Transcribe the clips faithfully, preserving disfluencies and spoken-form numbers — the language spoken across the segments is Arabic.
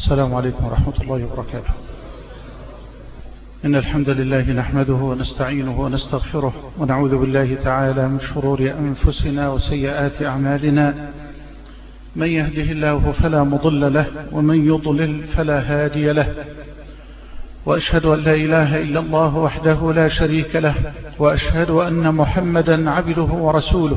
السلام عليكم ورحمة الله وبركاته. إن الحمد لله نحمده ونستعينه ونستغفره ونعوذ بالله تعالى من شرور أنفسنا وسيئات أعمالنا. من يهده الله فلا مضل له ومن يضلل فلا هادي له، وأشهد أن لا إله إلا الله وحده لا شريك له، وأشهد أن محمدا عبده ورسوله.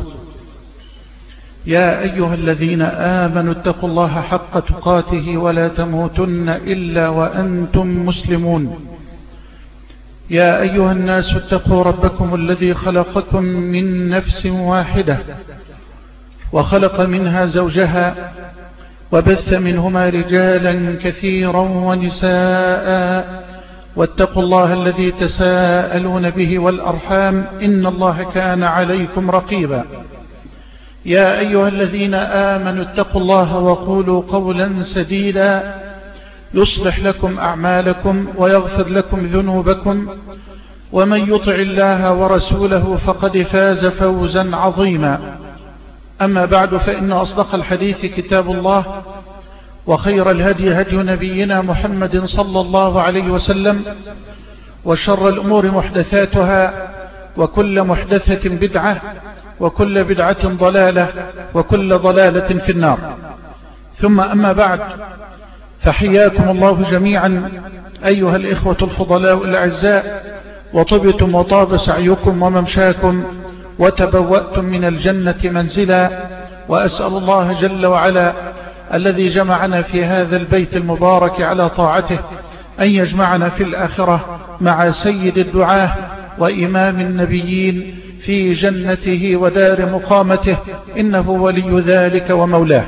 يا أيها الذين آمنوا اتقوا الله حق تقاته ولا تموتن إلا وأنتم مسلمون. يا أيها الناس اتقوا ربكم الذي خلقكم من نفس واحدة وخلق منها زوجها وبث منهما رجالا كثيرا ونساء، واتقوا الله الذي تساءلون به والأرحام إن الله كان عليكم رقيبا. يا أيها الذين آمنوا اتقوا الله وقولوا قولا سديدا يصلح لكم أعمالكم ويغفر لكم ذنوبكم، ومن يطع الله ورسوله فقد فاز فوزا عظيما. أما بعد، فإن أصدق الحديث كتاب الله، وخير الهدي هدي نبينا محمد صلى الله عليه وسلم، وشر الأمور محدثاتها، وكل محدثة بدعة، وكل بدعة ضلالة، وكل ضلالة في النار. ثم أما بعد، فحياكم الله جميعا أيها الإخوة الفضلاء الأعزاء، وطبتم وطاب سعيكم وممشاكم وتبوأتم من الجنة منزلا. وأسأل الله جل وعلا الذي جمعنا في هذا البيت المبارك على طاعته أن يجمعنا في الآخرة مع سيد الدعاة وإمام النبيين في جنته ودار مقامته، إنه ولي ذلك ومولاه.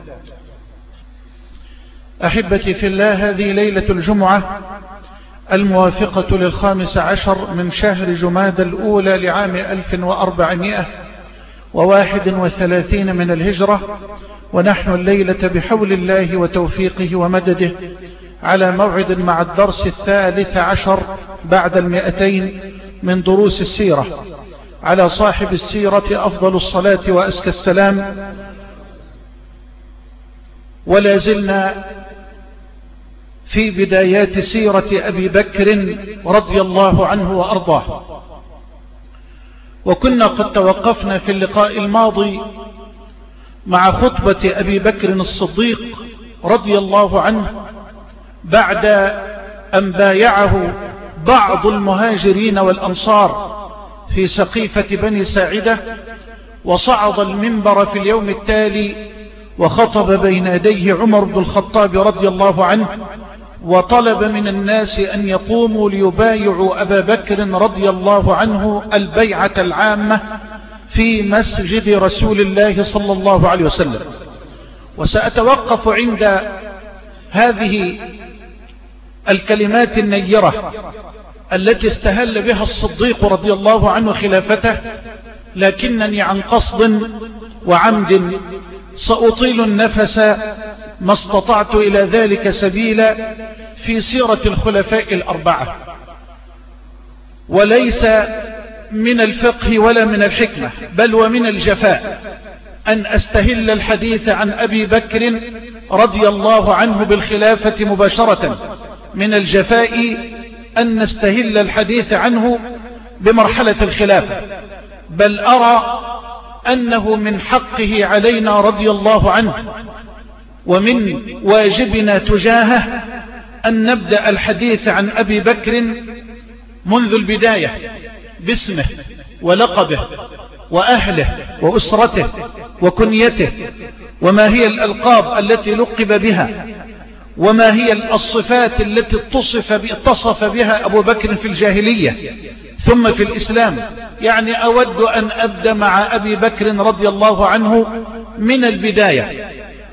أحبتي في الله، هذه ليلة الجمعة الموافقة للخامس عشر من شهر جماد الأولى لعام ألف وأربعمائة وواحد وثلاثين من الهجرة، ونحن الليلة بحول الله وتوفيقه ومدده على موعد مع الدرس الثالث عشر بعد المئتين من دروس السيرة، على صاحب السيرة أفضل الصلاة وأزكى السلام. ولا زلنا في بدايات سيرة أبي بكر رضي الله عنه وأرضاه، وكنا قد توقفنا في اللقاء الماضي مع خطبة أبي بكر الصديق رضي الله عنه بعد أن بايعه بعض المهاجرين والأنصار في سقيفة بني ساعدة، وصعد المنبر في اليوم التالي وخطب بين يديه عمر بن الخطاب رضي الله عنه، وطلب من الناس أن يقوموا ليبايعوا أبا بكر رضي الله عنه البيعة العامة في مسجد رسول الله صلى الله عليه وسلم. وسأتوقف عند هذه الكلمات النيرة التي استهل بها الصديق رضي الله عنه خلافته، لكنني عن قصد وعمد سأطيل النفس ما استطعت إلى ذلك سبيلا في سيرة الخلفاء الأربعة. وليس من الفقه ولا من الحكمة، بل ومن الجفاء أن أستهل الحديث عن أبي بكر رضي الله عنه بالخلافة مباشرة. من الجفاء أن نستهل الحديث عنه بمرحلة الخلافة، بل أرى أنه من حقه علينا رضي الله عنه ومن واجبنا تجاهه أن نبدأ الحديث عن أبي بكر منذ البداية باسمه ولقبه وأهله وأسرته وكنيته، وما هي الألقاب التي لقب بها، وما هي الصفات التي اتصف بها أبو بكر في الجاهلية ثم في الإسلام. يعني أود أن أبدأ مع أبي بكر رضي الله عنه من البداية.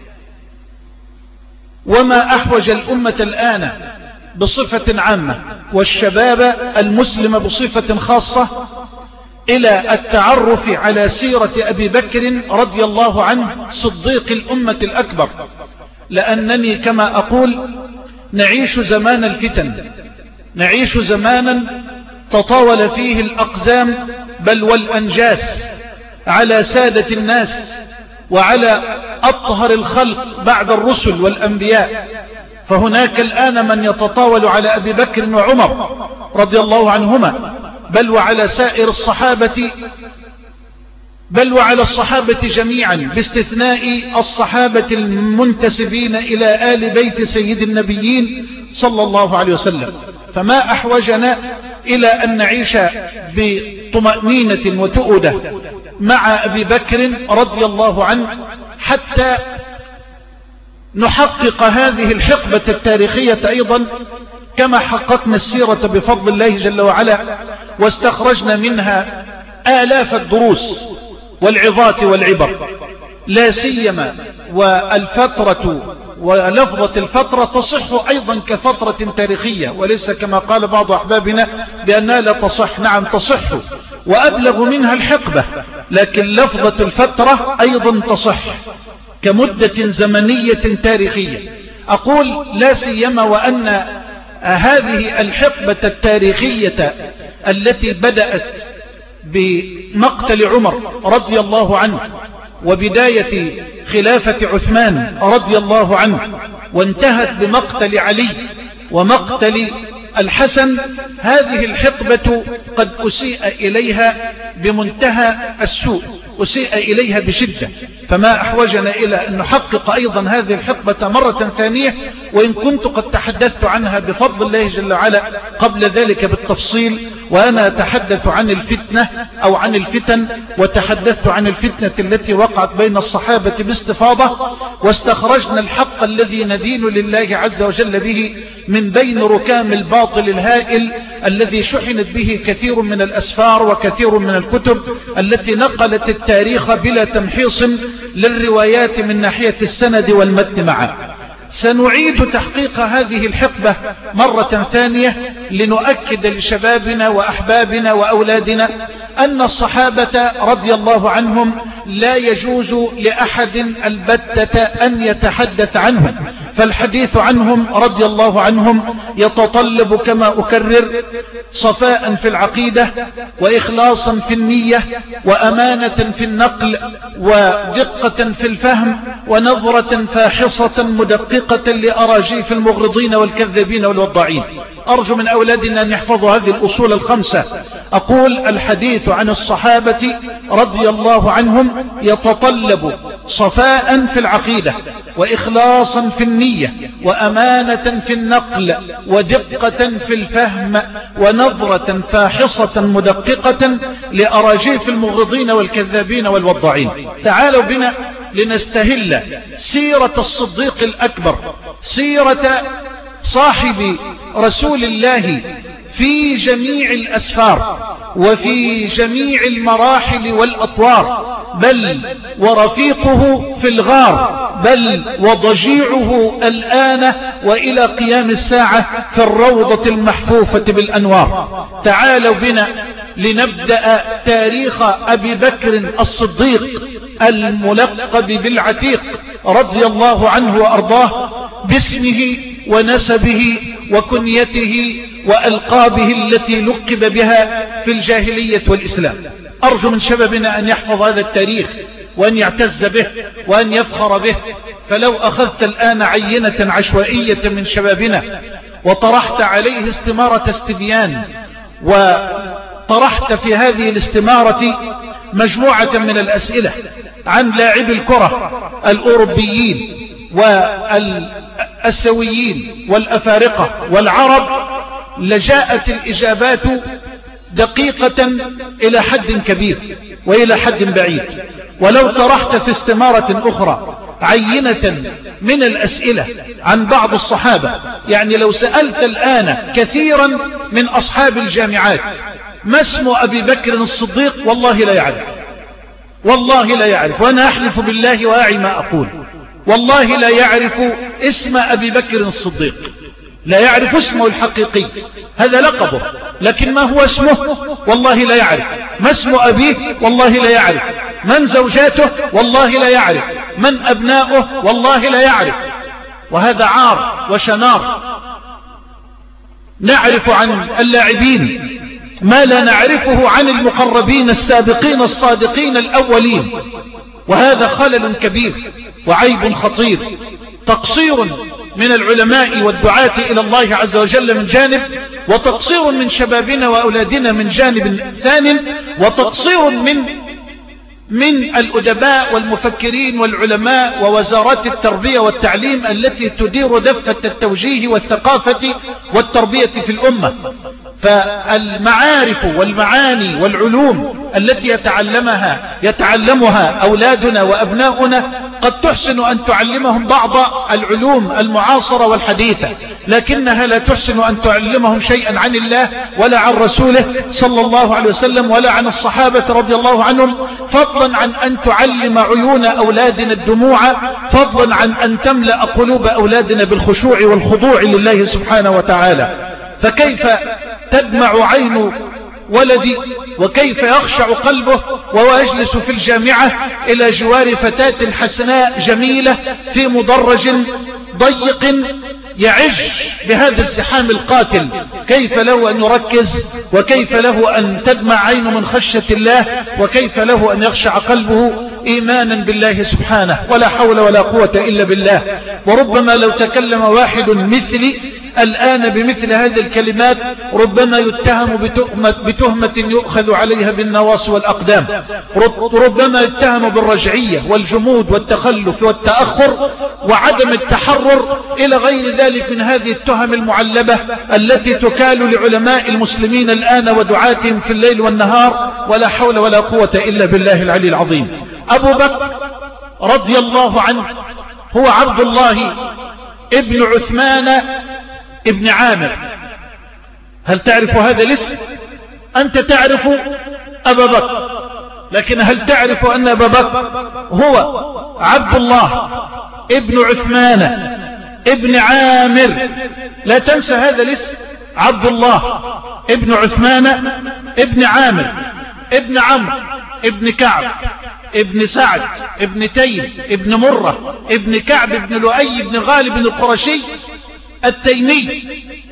وما أحوج الأمة الآن بصفة عامة والشباب المسلم بصفة خاصة إلى التعرف على سيرة أبي بكر رضي الله عنه صديق الأمة الأكبر، لأنني كما أقول نعيش زمان الفتن، نعيش زمانا تطاول فيه الأقزام بل والأنجاس على سادة الناس وعلى أطهر الخلق بعد الرسل والأنبياء. فهناك الآن من يتطاول على أبي بكر وعمر رضي الله عنهما، بل وعلى سائر الصحابة، بل وعلى الصحابة جميعا باستثناء الصحابة المنتسبين إلى آل بيت سيد النبيين صلى الله عليه وسلم. فما أحوجنا إلى أن نعيش بطمأنينة وتؤدة مع أبي بكر رضي الله عنه حتى نحقق هذه الحقبة التاريخية أيضا كما حققنا السيرة بفضل الله جل وعلا، واستخرجنا منها آلاف الدروس والعظات والعبر، لا سيما والفترة ولفظة الفترة تصح أيضا كفترة تاريخية، وليس كما قال بعض أحبابنا بأنها لا تصح. نعم تصح، وأبلغ منها الحقبة، لكن لفظة الفترة أيضا تصح كمدة زمنية تاريخية. أقول لا سيما وأن هذه الحقبة التاريخية التي بدأت بمقتل عمر رضي الله عنه وبداية خلافة عثمان رضي الله عنه، وانتهت بمقتل علي ومقتل الحسن، هذه الحقبة قد أسيء إليها بمنتهى السوء، أسيء إليها بشدة. فما أحوجنا إلى أن نحقق أيضا هذه الحقبة مرة ثانية، وإن كنت قد تحدثت عنها بفضل الله جل وعلا قبل ذلك بالتفصيل، وأنا أتحدث عن الفتنة أو عن الفتن، وتحدثت عن الفتنة التي وقعت بين الصحابة باستفاضة، واستخرجنا الحق الذي ندين لله عز وجل به من بين ركام الباطل الهائل الذي شحنت به كثير من الأسفار وكثير من الكتب التي نقلت التاريخ بلا تمحيص للروايات من ناحية السند والمتن معا. سنعيد تحقيق هذه الحقبة مرة ثانية لنؤكد لشبابنا وأحبابنا وأولادنا أن الصحابة رضي الله عنهم لا يجوز لأحد البتة أن يتحدث عنهم، فالحديث عنهم رضي الله عنهم يتطلب كما أكرر صفاء في العقيدة، وإخلاصا في النية، وأمانة في النقل، ودقة في الفهم، ونظرة فاحصة مدققة لأراجيف المغرضين والكذابين والوضاعين. أرجو من أولادنا أن يحفظوا هذه الأصول الخمسة. أقول الحديث عن الصحابة رضي الله عنهم يتطلب صفاء في العقيدة، وإخلاصا في النية، وأمانة في النقل، ودقة في الفهم، ونظرة فاحصة مدققة لأراجيف المغرضين والكذابين والوضاعين. تعالوا بنا لنستهل سيرة الصديق الأكبر، سيرة صاحب رسول الله في جميع الأسفار وفي جميع المراحل والأطوار، بل ورفيقه في الغار، بل وضجيعه الآن وإلى قيام الساعة في الروضة المحفوفة بالأنوار. تعالوا بنا لنبدأ تاريخ أبي بكر الصديق الملقب بالعتيق رضي الله عنه وأرضاه، باسمه ونسبه وكنيته وألقابه التي لقب بها في الجاهلية والإسلام. أرجو من شبابنا أن يحفظ هذا التاريخ وأن يعتز به وأن يفخر به. فلو أخذت الآن عينة عشوائية من شبابنا وطرحت عليه استمارة استبيان، وطرحت في هذه الاستمارة مجموعة من الأسئلة عن لاعبي الكرة الأوروبيين والأسيويين والأفارقة والعرب، لجاءت الإجابات دقيقة إلى حد كبير وإلى حد بعيد. ولو طرحت في استمارة أخرى عينة من الأسئلة عن بعض الصحابة، يعني لو سألت الآن كثيرا من أصحاب الجامعات ما اسم أبي بكر الصديق، والله لا يعرف، والله لا يعرف، وأنا أحلف بالله وأعي ما أقول، والله لا يعرف اسم أبي بكر الصديق، لا يعرف اسمه الحقيقي، هذا لقبه، لكن ما هو اسمه والله لا يعرف. ما اسم أبيه والله لا يعرف. من زوجاته والله لا يعرف. من أبناؤه والله لا يعرف. وهذا عار وشنار. نعرف عن اللاعبين ما لا نعرفه عن المقربين السابقين الصادقين الأولين، وهذا خلل كبير وعيب خطير، تقصير من العلماء والدعاة إلى الله عز وجل من جانب، وتقصير من شبابنا وأولادنا من جانب ثاني، وتقصير من من الأدباء والمفكرين والعلماء ووزارات التربية والتعليم التي تدير دفة التوجيه والثقافة والتربية في الأمة. فالمعارف والمعاني والعلوم التي يتعلمها يتعلمها أولادنا وأبناؤنا قد تحسن أن تعلمهم بعض العلوم المعاصرة والحديثة، لكنها لا تحسن أن تعلمهم شيئا عن الله ولا عن رسوله صلى الله عليه وسلم ولا عن الصحابة رضي الله عنهم، فضلا عن أن تعلم عيون أولادنا الدموع، فضلا عن أن تملأ قلوب أولادنا بالخشوع والخضوع لله سبحانه وتعالى. فكيف تدمع عين ولدي وكيف يخشع قلبه وهو يجلس في الجامعة إلى جوار فتاة حسناء جميلة في مدرج ضيق يعج بهذا الزحام القاتل؟ كيف له أن يركز، وكيف له أن تدمع عينه من خشية الله، وكيف له أن يخشع قلبه إيمانا بالله سبحانه؟ ولا حول ولا قوة إلا بالله. وربما لو تكلم واحد مثلي الآن بمثل هذه الكلمات ربما يتهم بتهمة, بتهمة يؤخذ عليها بالنواصي والأقدام، ربما يتهم بالرجعية والجمود والتخلف والتأخر وعدم التحرر إلى غير ذلك من هذه التهم المعلبة التي تكال لعلماء المسلمين الآن ودعاتهم في الليل والنهار. ولا حول ولا قوة إلا بالله العلي العظيم. أبو بكر رضي الله عنه هو عبد الله ابن عثمان ابن عامر. هل تعرف هذا الاسم؟ أنت تعرف أبا بكر، لكن هل تعرف أن أبا بكر هو عبد الله ابن عثمان ابن عامر؟ لا تنسى هذا الاسم، عبد الله ابن عثمان ابن عامر ابن عمرو ابن كعب ابن سعد ابن تيم ابن مرة ابن كعب ابن لؤي ابن غالب القرشي التيمي.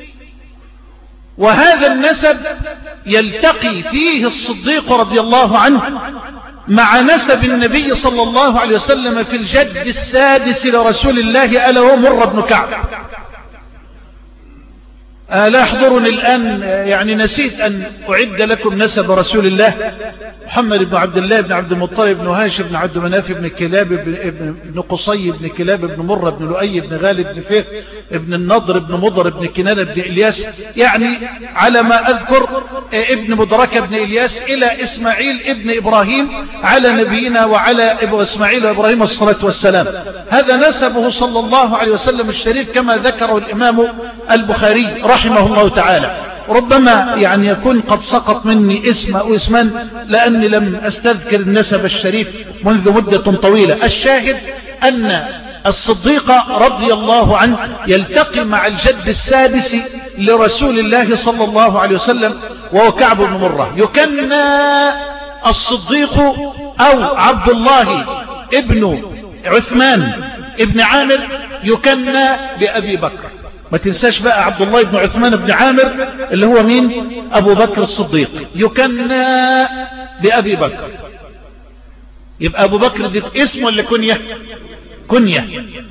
وهذا النسب يلتقي فيه الصديق رضي الله عنه مع نسب النبي صلى الله عليه وسلم في الجد السادس لرسول الله ألا هو مرة بن كعب. آه لا يحضرني الآن، يعني نسيت أن أعد لكم نسب رسول الله. محمد بن عبد الله بن عبد المطلب بن هاشم بن عبد مناف بن كلاب بن قصي بن كلاب بن مرة بن لؤي بن غالب بن فهر بن النضر بن مضر بن كنانة بن إلياس، يعني على ما أذكر ابن مدركة بن إلياس إلى إسماعيل ابن إبراهيم على نبينا وعلى ابو إسماعيل وإبراهيم الصلاة والسلام. هذا نسبه صلى الله عليه وسلم الشريف كما ذكره الإمام البخاري رحمه الله تعالى. ربما يعني يكون قد سقط مني اسم أو اسما لأني لم أستذكر النسب الشريف منذ مدة طويلة. الشاهد أن الصديق رضي الله عنه يلتقي مع الجد السادس لرسول الله صلى الله عليه وسلم وهو كعب بن مرة. يكنى الصديق أو عبد الله ابن عثمان ابن عامر يكنى بأبي بكر. ما تنساش بقى عبد الله بن عثمان بن عامر اللي هو مين؟ أبو بكر الصديق، يكنى بأبي بكر. يبقى أبو بكر دي اسم ولا كنية؟ كنية.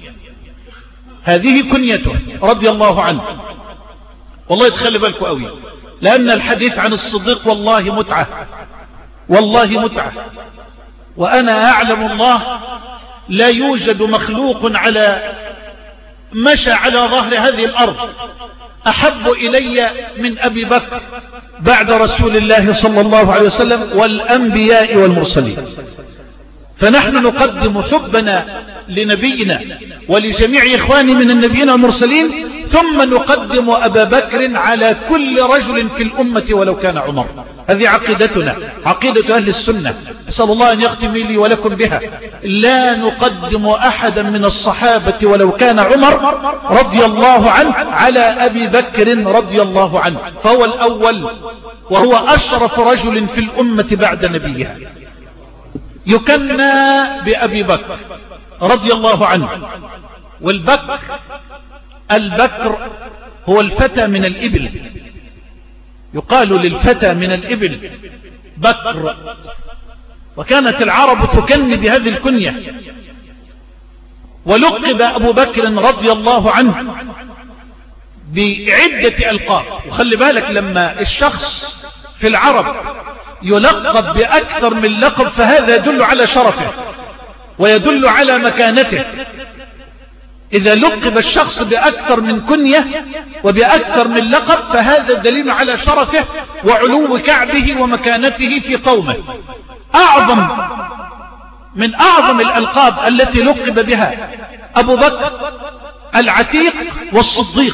هذه كنيته رضي الله عنه. والله تخلي بالكم قوي، لأن الحديث عن الصديق والله متعة، والله متعة. وأنا أعلم الله لا يوجد مخلوق على مشى على ظهر هذه الأرض أحب إلي من أبي بكر بعد رسول الله صلى الله عليه وسلم والأنبياء والمرسلين. فنحن نقدم حبنا لنبينا ولجميع إخواني من النبيين والمرسلين، ثم نقدم أبا بكر على كل رجل في الأمة ولو كان عمر. هذه عقيدتنا، عقيدة أهل السنة، أسأل الله أن يختم لي ولكم بها. لا نقدم أحدا من الصحابة ولو كان عمر رضي الله عنه على أبي بكر رضي الله عنه، فهو الأول وهو أشرف رجل في الأمة بعد نبيها. يكنى بأبي بكر رضي الله عنه. والبكر، البكر هو الفتى من الإبل، يقال للفتى من الإبل بكر. وكانت العرب تكني بهذه الكنية. ولقب أبو بكر رضي الله عنه بعدة ألقاب. وخلي بالك لما الشخص في العرب يلقب بأكثر من لقب فهذا يدل على شرفه ويدل على مكانته. إذا لقب الشخص بأكثر من كنية وبأكثر من لقب فهذا دليل على شرفه وعلو كعبه ومكانته في قومه. أعظم من أعظم الألقاب التي لقب بها أبو بكر العتيق والصديق.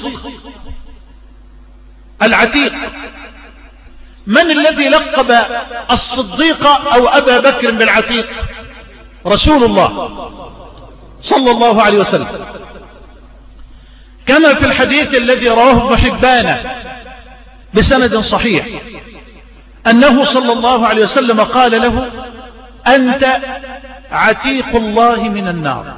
العتيق، من الذي لقب الصديق أو أبا بكر بالعتيق؟ رسول الله صلى الله عليه وسلم، كما في الحديث الذي رواه ابن حبان بسند صحيح أنه صلى الله عليه وسلم قال له: أنت عتيق الله من النار.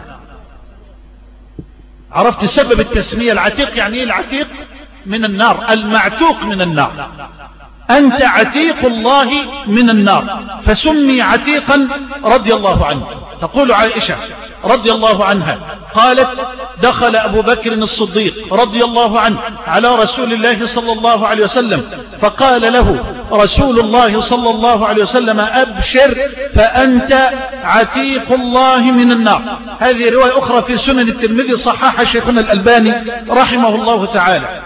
عرفت سبب التسمية؟ العتيق يعني ايه؟ العتيق من النار، المعتوق من النار. أنت عتيق الله من النار، فسمي عتيقا رضي الله عنه. تقول عائشة رضي الله عنها قالت: دخل أبو بكر الصديق رضي الله عنه على رسول الله صلى الله عليه وسلم فقال له رسول الله صلى الله عليه وسلم: أبشر فأنت عتيق الله من النار. هذه رواية أخرى في سنن الترمذي صححها شيخنا الألباني رحمه الله تعالى.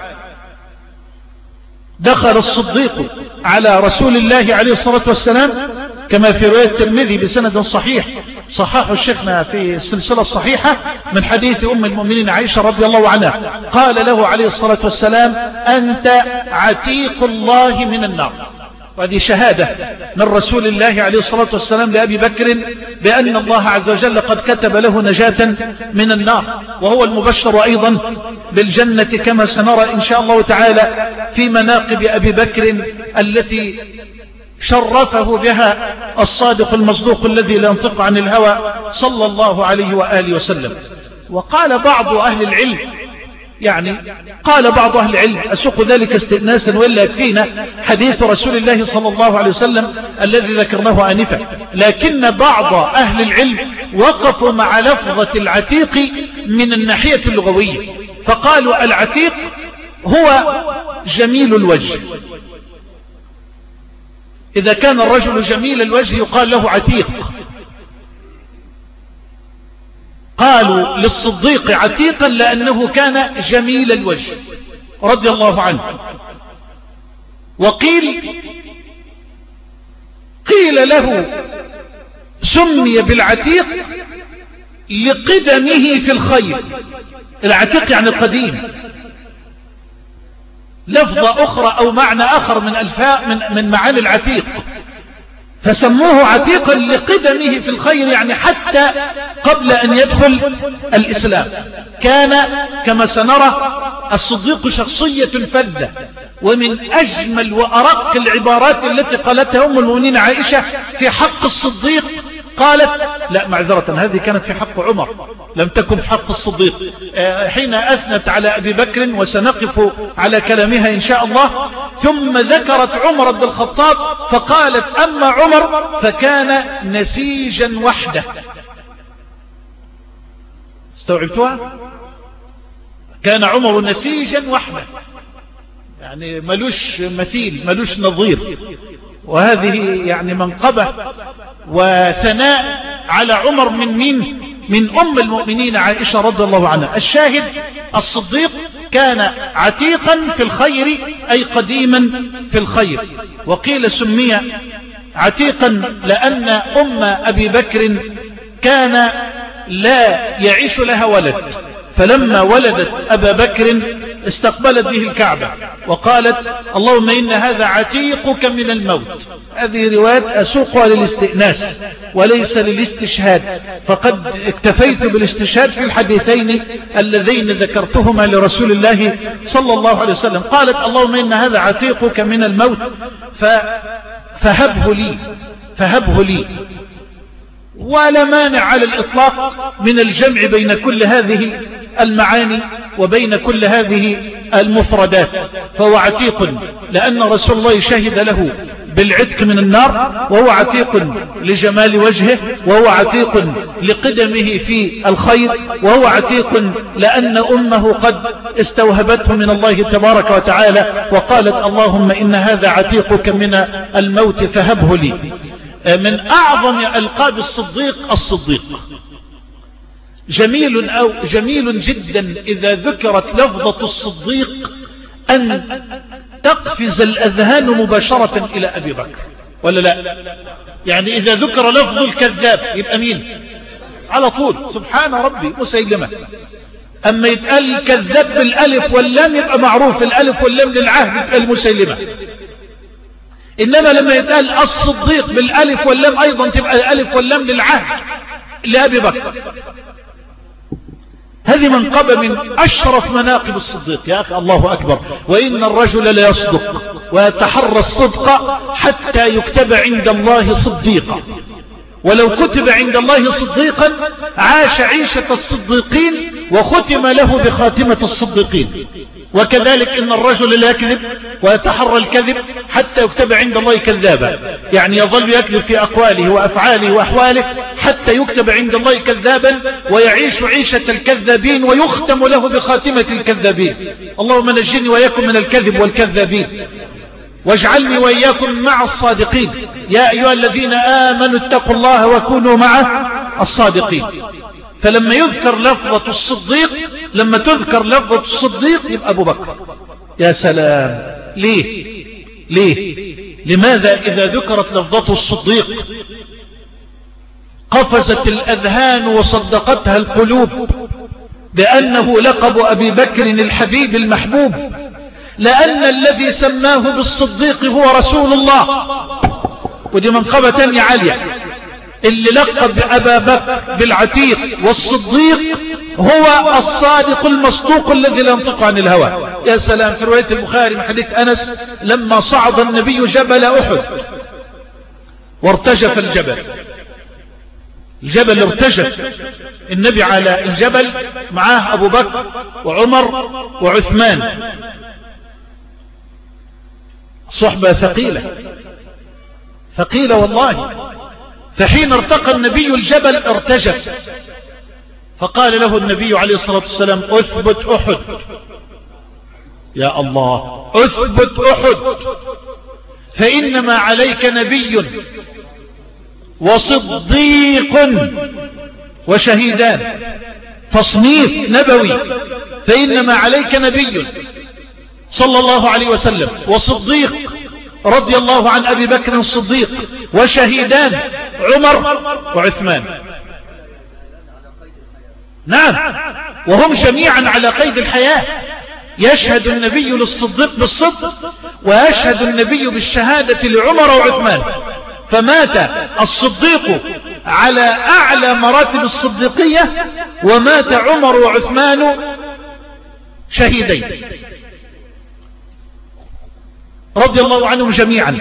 دخل الصديق على رسول الله عليه الصلاة والسلام كما في رواية الترمذي بسند صحيح صححه الشيخنا في السلسلة الصحيحة من حديث أم المؤمنين عائشة رضي الله عنها. قال له عليه الصلاة والسلام: أنت عتيق الله من النار. وهذه شهادة من رسول الله عليه الصلاة والسلام لأبي بكر بأن الله عز وجل قد كتب له نجاة من النار، وهو المبشر أيضا بالجنة كما سنرى إن شاء الله تعالى في مناقب أبي بكر التي شرفه بها الصادق المصدوق الذي لا ينطق عن الهوى صلى الله عليه وآله وسلم. وقال بعض أهل العلم، يعني قال بعض أهل العلم، أسوق ذلك استئناسا وإلا يكفينا حديث رسول الله صلى الله عليه وسلم الذي ذكرناه آنفا، لكن بعض أهل العلم وقفوا مع لفظة العتيق من الناحية اللغوية، فقالوا العتيق هو جميل الوجه. إذا كان الرجل جميل الوجه يقال له عتيق. قالوا للصديق عتيقا لأنه كان جميل الوجه رضي الله عنه. وقيل قيل له سمي بالعتيق لقدمه في الخير. العتيق يعني القديم. لفظة أخرى أو معنى آخر من ألفاء من, من معاني العتيق، فسموه عتيقا لقدمه في الخير، يعني حتى قبل أن يدخل الإسلام كان كما سنرى الصديق شخصية فذة. ومن أجمل وأرق العبارات التي قالتها أم المؤمنين عائشة في حق الصديق قالت، لا معذرة، هذه كانت في حق عمر لم تكن في حق الصديق، حين أثنت على أبي بكر وسنقف على كلامها إن شاء الله. ثم ذكرت عمر بن الخطاب فقالت: أما عمر فكان نسيجا وحده. استوعبتها؟ كان عمر نسيجا وحده، يعني ملوش مثيل ملوش نظير. وهذه يعني منقبة وثناء على عمر من مين؟ من أم المؤمنين عائشة رضي الله عنها. الشاهد الصديق كان عتيقا في الخير أي قديما في الخير. وقيل سمي عتيقا لأن أم أبي بكر كان لا يعيش لها ولد، فلما ولدت أبا بكر استقبلت به الكعبة وقالت: اللهم إن هذا عتيقك من الموت. هذه رواية أسوقها للاستئناس وليس للاستشهاد، فقد اكتفيت بالاستشهاد في الحديثين اللذين ذكرتهما لرسول الله صلى الله عليه وسلم. قالت: اللهم إن هذا عتيقك من الموت فهبه لي فهبه لي. ولا مانع على الإطلاق من الجمع بين كل هذه المعاني وبين كل هذه المفردات. فهو عتيق لأن رسول الله شهد له بالعتق من النار، وهو عتيق لجمال وجهه، وهو عتيق لقدمه في الخير، وهو عتيق لأن أمه قد استوهبته من الله تبارك وتعالى وقالت اللهم إن هذا عتيقك من الموت فهبه لي. من أعظم ألقاب الصديق الصديق. جميل أو جميل جدا إذا ذكرت لفظة الصديق أن تقفز الأذهان مباشرة إلى أبي بكر، ولا لا؟ يعني إذا ذكر لفظ الكذاب يبقى مين على طول؟ سبحان ربي، مسيلمة. أما يتقال الكذاب بالألف واللام يبقى معروف، الألف واللام للعهد يبقى المسيلمة. إنما لما يتقال الصديق بالألف واللام أيضا تبقى الألف واللام للعهد لأبي بكر. هذه منقبة من أشرف مناقب الصديق يا أخي، الله أكبر. وإن الرجل ليصدق ويتحرى الصدق حتى يكتب عند الله صديقا، ولو كتب عند الله صديقا عاش عيشة الصديقين وختم له بخاتمة الصديقين. وكذلك إن الرجل لا يكذب ويتحرى الكذب حتى يكتب عند الله كذابا، يعني يظل يكذب في أقواله وأفعاله وأحواله حتى يكتب عند الله كذابا ويعيش عيشة الكذابين ويختم له بخاتمة الكذابين. اللهم نجني وإياكم من الكذب والكذابين واجعلني وإياكم مع الصادقين. يا أيها الذين آمنوا اتقوا الله وكونوا مع الصادقين. فلما يذكر لفظة الصديق، لما تذكر لفظة الصديق يبقى أبو بكر. يا سلام. ليه ليه لماذا إذا ذكرت لفظة الصديق قفزت الأذهان وصدقتها القلوب بأنه لقب أبي بكر الحبيب المحبوب؟ لأن الذي سماه بالصديق هو رسول الله، ودي منقبة تانية عالية. اللي لقب أبا بكر بالعتيق والصديق هو الصادق المصدوق الذي لا ينطق عن الهوى. يا سلام. في رواية البخاري من حديث أنس لما صعد النبي جبل أحد وارتجف الجبل، الجبل ارتجف، النبي على الجبل معاه أبو بكر وعمر وعثمان، صحبة ثقيلة ثقيلة والله. فحين ارتقى النبي الجبل ارتجف، فقال له النبي عليه الصلاة والسلام اثبت أحد. يا الله، اثبت أحد فإنما عليك نبي وصديق وشهيدان. تصنيف نبوي. فإنما عليك نبي صلى الله عليه وسلم وصديق رضي الله عن أبي بكر الصديق وشهيدان عمر وعثمان. نعم، وهم جميعا على قيد الحياة. يشهد النبي للصديق بالصدق ويشهد النبي بالشهادة لعمر وعثمان. فمات الصديق على أعلى مراتب الصديقية ومات عمر وعثمان شهيدين رضي الله عنهم جميعا.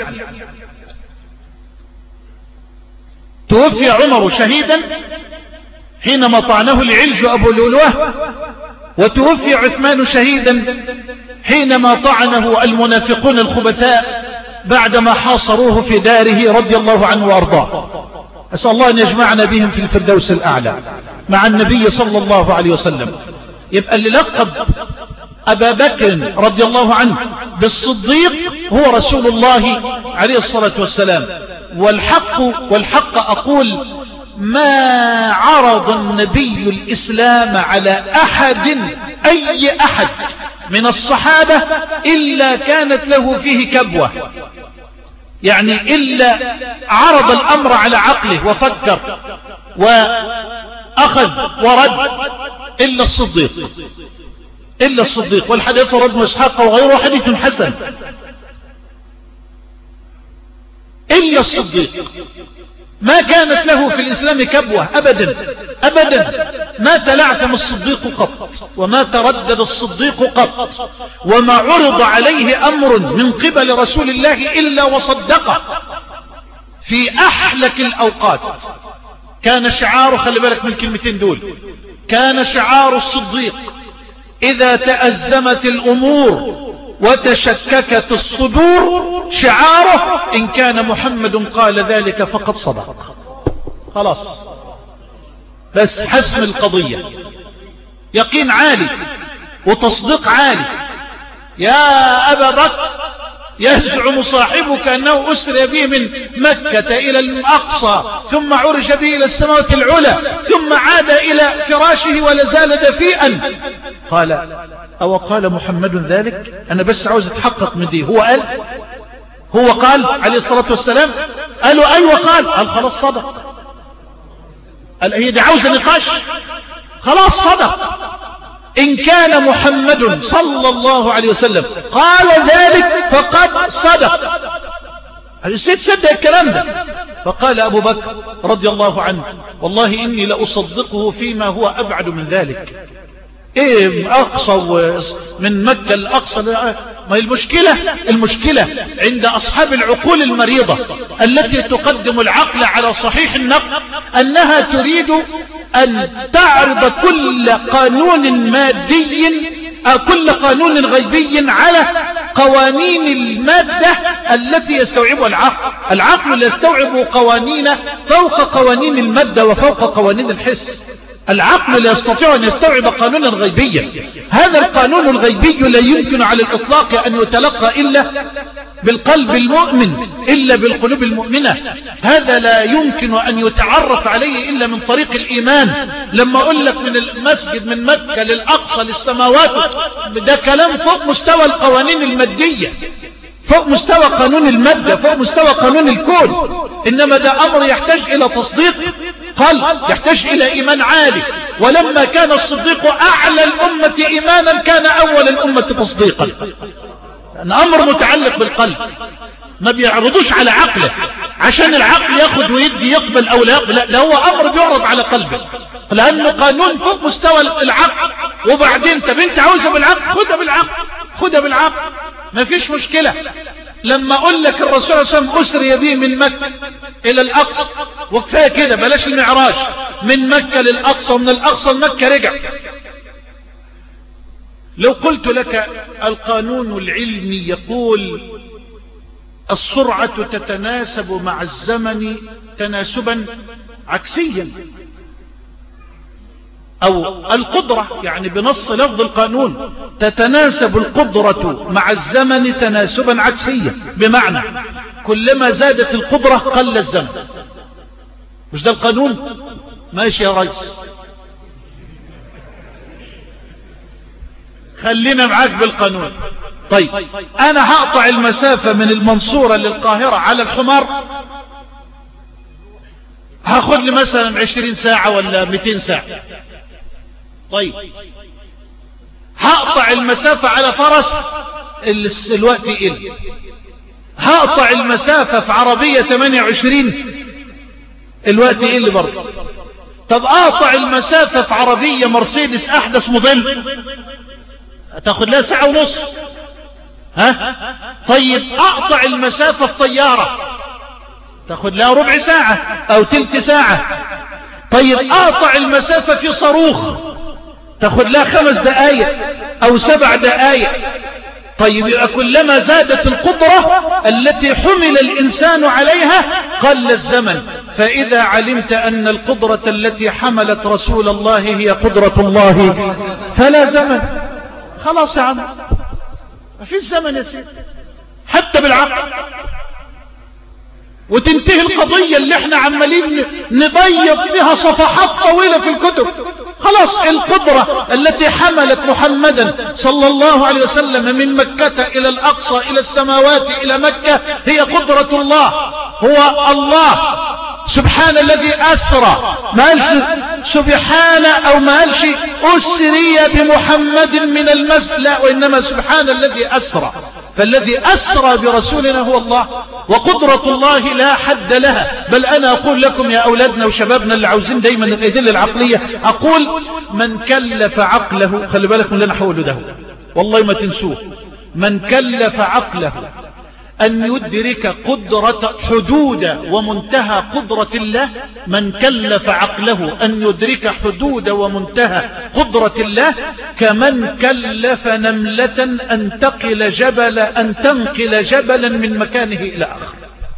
توفي عمر شهيدا حينما طعنه العلج أبو لؤلؤة، وتوفي عثمان شهيدا حينما طعنه المنافقون الخبثاء بعدما حاصروه في داره رضي الله عنه وأرضاه. أسأل الله أن يجمعنا بهم في الفردوس الأعلى مع النبي صلى الله عليه وسلم. يبقى اللي لقب أبا بكر رضي الله عنه بالصديق هو رسول الله عليه الصلاة والسلام. والحق والحق أقول ما عرض النبي الإسلام على أحد أي أحد من الصحابة إلا كانت له فيه كبوة، يعني إلا عرض الأمر على عقله وفكر وأخذ ورد إلا الصديق إلا الصديق. والحديث رد مسحاق وغيره حديث حسن. إلا الصديق ما كانت له في الإسلام كبوة أبدا أبدا. ما تلعثم الصديق قط وما تردد الصديق قط، وما عرض عليه أمر من قبل رسول الله إلا وصدقه في أحلك الأوقات. كان شعار، خلي بالك من الكلمتين دول، كان شعار الصديق إذا تأزمت الأمور وتشككت الصدور شعاره إن كان محمد قال ذلك فقد صدق. خلاص، بس حسم القضية، يقين عالي وتصديق عالي. يا أبا بكر، يزعم صاحبك أنه أسري به من مكة إلى الأقصى ثم عرج به إلى السماوات العلى ثم عاد إلى فراشه ولازال دفيئا. قال: أو قال محمد ذلك؟ أنا بس عاوز أتحقق من دي. هو قال هو قال عليه الصلاة والسلام؟ قالوا أيوة قال. قال خلاص صدق. قال هي دي عاوزة نقاش؟ خلاص صدق. إن كان محمد صلى الله عليه وسلم قال ذلك فقد صدق. السيد صدق الكلام ده. فقال أبو بكر رضي الله عنه: والله إني لأصدقه فيما هو أبعد من ذلك. إيه أقصى من مكة الأقصى؟ ما المشكلة المشكلة عند أصحاب العقول المريضة التي تقدم العقل على صحيح النقل، أنها تريد أن تعرض كل قانون مادي، كل قانون غيبي على قوانين المادة التي يستوعبها العقل. العقل لا يستوعب قوانين فوق قوانين المادة وفوق قوانين الحس. العقل لا يستطيع أن يستوعب قانونا غيبيا. هذا القانون الغيبي لا يمكن على الإطلاق أن يتلقى إلا بالقلب المؤمن، إلا بالقلوب المؤمنة. هذا لا يمكن أن يتعرف عليه إلا من طريق الإيمان. لما أقول لك من المسجد من مكة للأقصى للسماوات، ده كلام فوق مستوى القوانين المادية، فوق مستوى قانون المادة، فوق مستوى قانون الكون. إنما ده أمر يحتاج إلى تصديق قلب، يحتاج إلى إيمان عالي. ولما كان الصديق أعلى الأمة إيمانا كان أول الأمة تصديقا. لأن أمر متعلق بالقلب، ما بيعرضوش على عقله عشان العقل ياخد ويدي يقبل أو لا يقبل. لا، هو أمر بيعرض على قلبه، لأنه قانون فوق مستوى العقل. وبعدين طب انت عاوزها بالعقل، خدها بالعقل، خدها بالعقل، ما فيش مشكلة. لما اقول لك الرسول صلى الله عليه وسلم اسري به من مكة الى الاقصى، وكفاية كده بلاش المعراج، من مكة للاقصى ومن الاقصى لمكة رجع. لو قلت لك القانون العلمي يقول السرعة تتناسب مع الزمن تناسبا عكسيا، أو القدرة يعني بنص لفظ القانون تتناسب القدرة مع الزمن تناسبا عكسيا، بمعنى كلما زادت القدرة قل الزمن. مش ده القانون؟ ماشي يا ريس، خلينا معاك بالقانون. طيب أنا هقطع المسافة من المنصورة للقاهرة على الحمار، هاخد لي مثلا عشرين ساعة ولا مئتين ساعة. طيب هقطع المسافة على فرس، الوقت يقل. هقطع المسافة في عربية ثمانية وعشرين، الوقت يقل برضه. طب اقطع المسافة في عربية مرسيدس احدث موديل، هتاخد لها ساعة ونص. ها طيب اقطع المسافة في طيارة، تاخد لها ربع ساعة او تلت ساعة. طيب اقطع المسافة في صاروخ، تاخد لها خمس دقايق او سبع دقايق. طيب يبقى كلما زادت القدرة التي حمل الانسان عليها قل الزمن. فاذا علمت ان القدرة التي حملت رسول الله هي قدرة الله فلا زمن. خلاص يا عم، ما فيش زمن يا سيدي حتى بالعقل، وتنتهي القضية اللي احنا عمالين نبيض فيها صفحات طويلة في الكتب. خلاص القدرة التي حملت محمدا صلى الله عليه وسلم من مكة إلى الأقصى إلى السماوات إلى مكة هي قدرة الله. هو الله سبحان الذي أسرى، ما قالش سبحان أو ما قالش أسري بمحمد من المسجد، لا، وإنما سبحان الذي أسرى. فالذي أسرى برسولنا هو الله، وقدرة الله لا حد لها. بل أنا أقول لكم يا أولادنا وشبابنا اللي عاوزين دايما الأدلة العقلية، أقول من كلف عقله، خلي بالك من اللي أنا حوله ده والله ما تنسوه، من كلف عقله أن يدرك قدرة حدود ومنتهى قدرة الله، من كلف عقله أن يدرك حدود ومنتهى قدرة الله كمن كلف نملة أن تقل جبل أن تنقل جبلا من مكانه إلى آخر.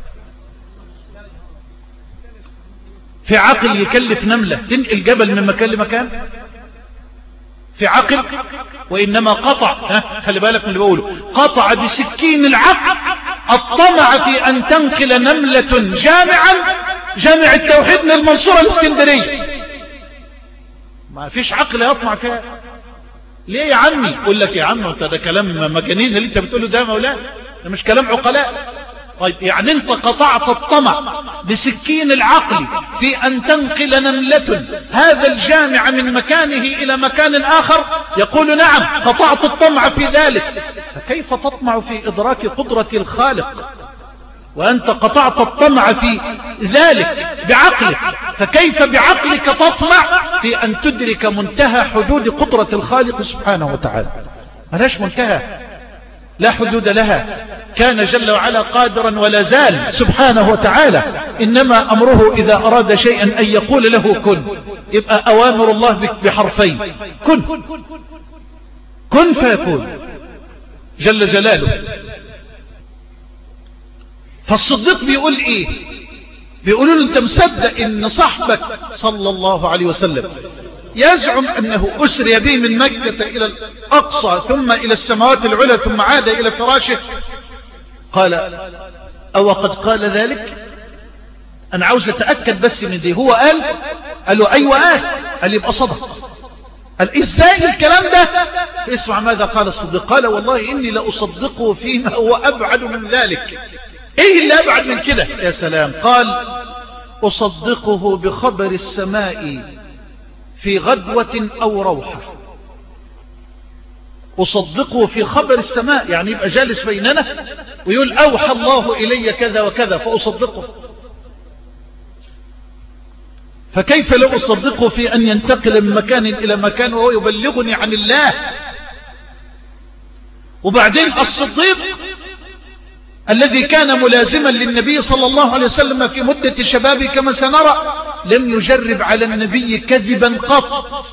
في عقل يكلف نملة تنقل جبل من مكان لمكان؟ في عقل؟ وإنما قطع، ها خلي بالك من اللي بقوله، قطع بسكين العقل الطمع في أن تنقل نملة جامعا جامع التوحيد من المنصورة الاسكندرية. ما فيش عقل يطمع فيها. ليه يا عمي؟ يقول لك يا عم انت ده كلام مجانين اللي انت بتقوله ده يا مولانا، ده مش كلام عقلاء. طيب يعني انت قطعت الطمع بسكين العقل في ان تنقل نملة هذا الجامع من مكانه الى مكان اخر؟ يقول نعم قطعت الطمع في ذلك. فكيف تطمع في ادراك قدرة الخالق وانت قطعت الطمع في ذلك بعقلك؟ فكيف بعقلك تطمع في ان تدرك منتهى حدود قدرة الخالق سبحانه وتعالى؟ ملاش منتهى، لا حدود لها. كان جل وعلا قادرا ولا زال سبحانه وتعالى، إنما أمره إذا أراد شيئا أن يقول له كن. يبقى أوامر الله بحرفين، كن كن فيكون جل جلاله. فالصديق بيقول إيه؟ بيقولوا له أنت مصدق إن صاحبك صلى الله عليه وسلم يزعم أنه أسري به من مكة إلى الأقصى ثم إلى السماوات العلى ثم عاد إلى فراشه؟ قال أو قد قال ذلك؟ أنا عاوز أتأكد بس من دي. هو قال قال له أيوة قال قال يبقى صدق. قال إزاي الكلام ده؟ اسمع ماذا قال الصديق. قال والله إني لأصدقه فيما هو أبعد من ذلك. إيه اللي أبعد من كده؟ يا سلام. قال أصدقه بخبر السماء في غدوة أو روحة. أصدقه في خبر السماء يعني يبقى جالس بيننا ويقول أوحى الله إلي كذا وكذا فأصدقه. فكيف لو أصدقه في أن ينتقل من مكان إلى مكان وهو يبلغني عن الله؟ وبعدين الصديق الذي كان ملازما للنبي صلى الله عليه وسلم في مدة شبابه كما سنرى لم يجرب على النبي كذبا قط.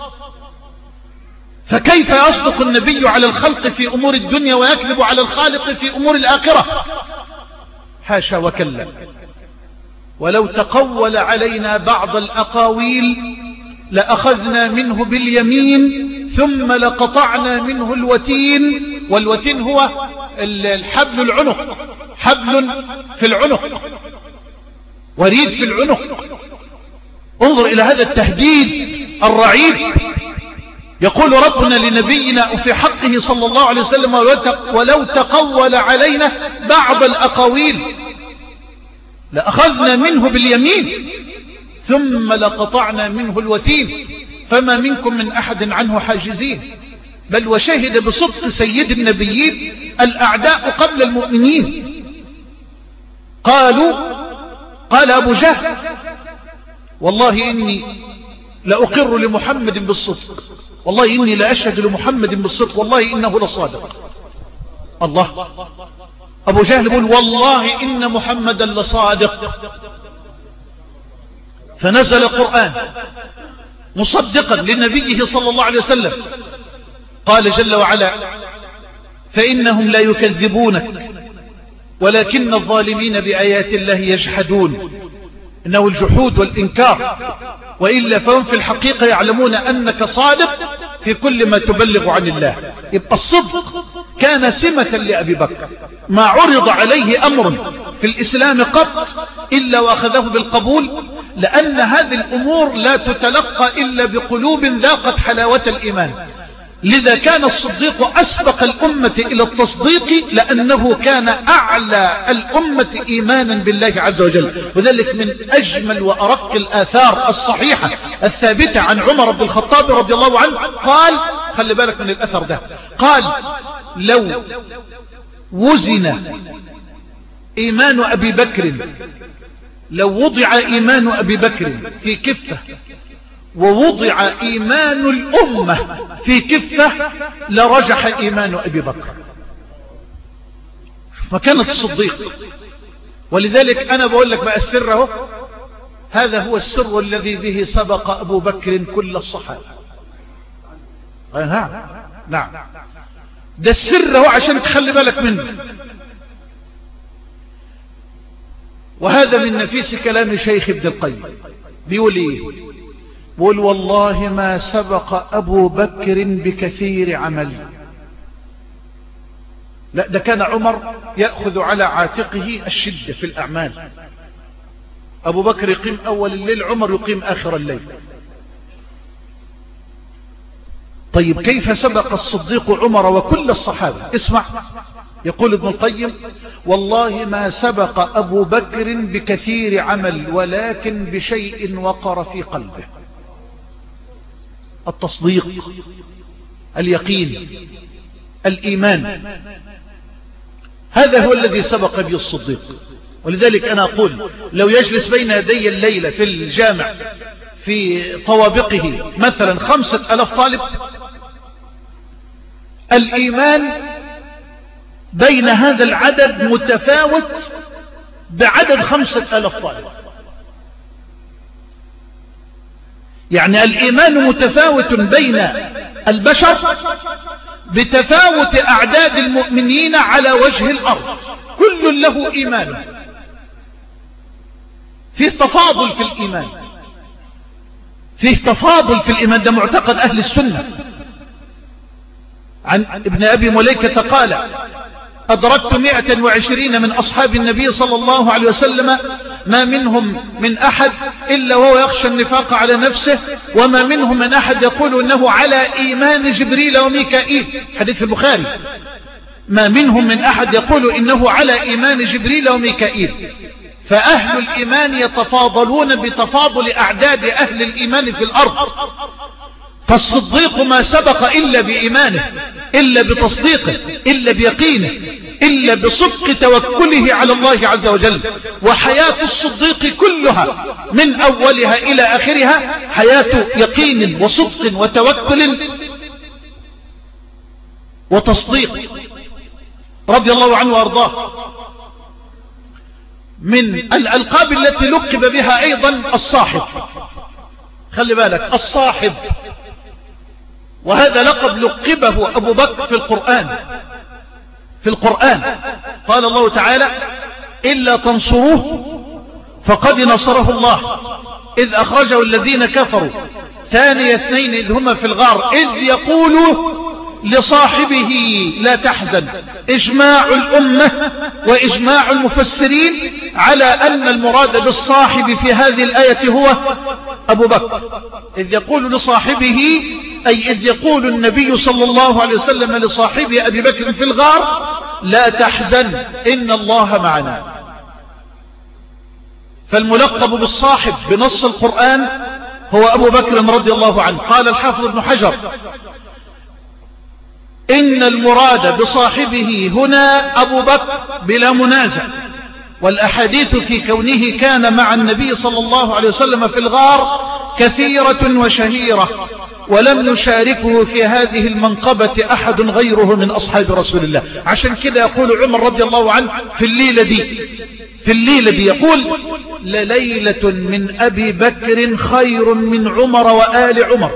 فكيف يصدق النبي على الخلق في أمور الدنيا ويكذب على الخالق في أمور الآخرة؟ حاشا وكلا. ولو تقول علينا بعض الأقاويل لأخذنا منه باليمين ثم لقطعنا منه الوتين. والوتين هو الحبل العنق، حبل في العنق، وريد في العنق. انظر إلى هذا التهديد الرعيب. يقول ربنا لنبينا في حقه صلى الله عليه وسلم ولو تقول علينا بعض الأقاويل لأخذنا منه باليمين ثم لقطعنا منه الوتين فما منكم من أحد عنه حاجزين. بل وشهد بصدق سيد النبيين الأعداء قبل المؤمنين. قالوا قال أبو جهل والله إني لأقر لمحمد بالصدق، والله إني لأشهد لمحمد بالصدق، والله إنه لصادق. الله. أبو جهل يقول والله إن محمدا لصادق. فنزل القرآن مصدقا لنبيه صلى الله عليه وسلم. قال جل وعلا فإنهم لا يكذبونك ولكن الظالمين بآيات الله يجحدون. إنه الجحود والإنكار، وإلا فهم في الحقيقة يعلمون أنك صادق في كل ما تبلغ عن الله. يبقى الصدق كان سمة لأبي بكر. ما عرض عليه أمر في الإسلام قط إلا وأخذه بالقبول، لأن هذه الأمور لا تتلقى إلا بقلوب ذاقت حلاوة الإيمان. لذا كان الصديق أسبق الأمة إلى التصديق لأنه كان أعلى الأمة إيمانا بالله عز وجل. وذلك من أجمل وأرق الآثار الصحيحة الثابتة عن عمر بن الخطاب رضي الله عنه قال، خلي بالك من الأثر ده، قال لو وزن إيمان أبي بكر، لو وضع إيمان أبي بكر في كفة ووضع إيمان الأمة في كفة لرجح إيمان أبي بكر. مكانة الصديق. ولذلك أنا بقول لك بقى السر اهو، هذا هو السر الذي به سبق أبو بكر كل الصحابة. نعم نعم، ده السر اهو عشان تخلي بالك منه. وهذا من نفيس كلام شيخ ابن القيم، بيقول ايه؟ بيقول والله ما سبق أبو بكر بكثير عمل. لا، ده كان عمر يأخذ على عاتقه الشدة في الأعمال. أبو بكر يقيم أول الليل، عمر يقيم آخر الليل. طيب كيف سبق الصديق عمر وكل الصحابة؟ اسمع، يقول ابن القيم والله ما سبق أبو بكر بكثير عمل ولكن بشيء وقر في قلبه: التصديق، اليقين، الإيمان. هذا هو الذي سبق به الصديق. ولذلك أنا أقول لو يجلس بين يدي الليلة في الجامع في طوابقه مثلا خمسة ألاف طالب، الإيمان بين هذا العدد متفاوت بعدد خمسة ألاف طالب. يعني الإيمان متفاوت بين البشر بتفاوت أعداد المؤمنين على وجه الأرض، كل له إيمان، فيه تفاضل في الإيمان، فيه تفاضل في الإيمان. ده معتقد أهل السنة. عن ابن أبي مليكة قال: أدركت مئة وعشرين من أصحاب النبي صلى الله عليه وسلم ما منهم من أحد إلا وهو يخشى النفاق على نفسه، وما منهم من أحد يقول إنه على إيمان جبريل وميكائيل. حديث في البخاري. ما منهم من أحد يقول إنه على إيمان جبريل وميكائيل. فأهل الإيمان يتفاضلون بتفاضل أعداد أهل الإيمان في الأرض. فالصديق ما سبق إلا بإيمانه، إلا بتصديقه، إلا بيقينه، إلا بصدق توكله على الله عز وجل. وحياة الصديق كلها من أولها إلى آخرها حياة يقين وصدق وتوكل وتصديق، رضي الله عنه وأرضاه. من الألقاب التي لقب بها أيضا الصاحب. خلي بالك، الصاحب، وهذا لقب لقبه أبو بكر في القرآن. في القرآن قال الله تعالى: إلا تنصروه فقد نصره الله إذ أخرجه الذين كفروا ثاني اثنين إذ هما في الغار إذ يقول لصاحبه لا تحزن. إجماع الأمة وإجماع المفسرين على أن المراد بالصاحب في هذه الآية هو أبو بكر. إذ يقول لصاحبه أي إذ يقول النبي صلى الله عليه وسلم لصاحبه أبي بكر في الغار: لا تحزن إن الله معنا. فالملقب بالصاحب بنص القرآن هو أبو بكر رضي الله عنه. قال الحافظ ابن حجر: إن المراد بصاحبه هنا أبو بكر بلا منازع، والأحاديث في كونه كان مع النبي صلى الله عليه وسلم في الغار كثيرة وشهيرة، ولم يشاركه في هذه المنقبة أحد غيره من أصحاب رسول الله. عشان كده يقول عمر رضي الله عنه في الليلة دي في الليلة دي يقول: لليلة من أبي بكر خير من عمر وآل عمر.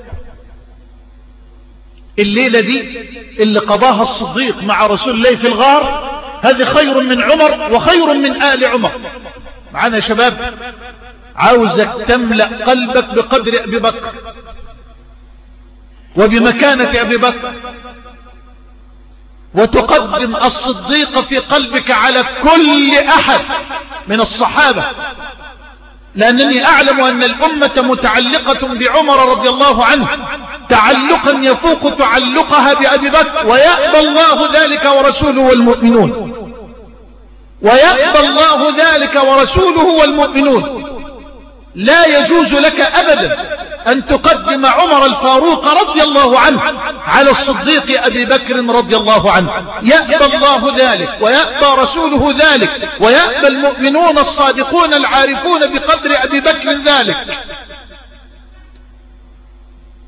الليلة دي اللي قضاها الصديق مع رسول الله في الغار هذه خير من عمر وخير من آل عمر. معنا يا شباب؟ عاوزك تملأ قلبك بقدر أبي بكر وبمكانة أبي بكر، وتقدم الصديق في قلبك على كل أحد من الصحابة، لأنني أعلم أن الأمة متعلقة بعمر رضي الله عنه تعلقا يفوق تعلقها بأبي بكر، ويأبى الله ذلك ورسوله والمؤمنون ويأبى الله ذلك ورسوله والمؤمنون. لا يجوز لك أبدا أن تقدم عمر الفاروق رضي الله عنه على الصديق أبي بكر رضي الله عنه. يأبى الله ذلك ويأبى رسوله ذلك ويأبى المؤمنون الصادقون العارفون بقدر أبي بكر ذلك.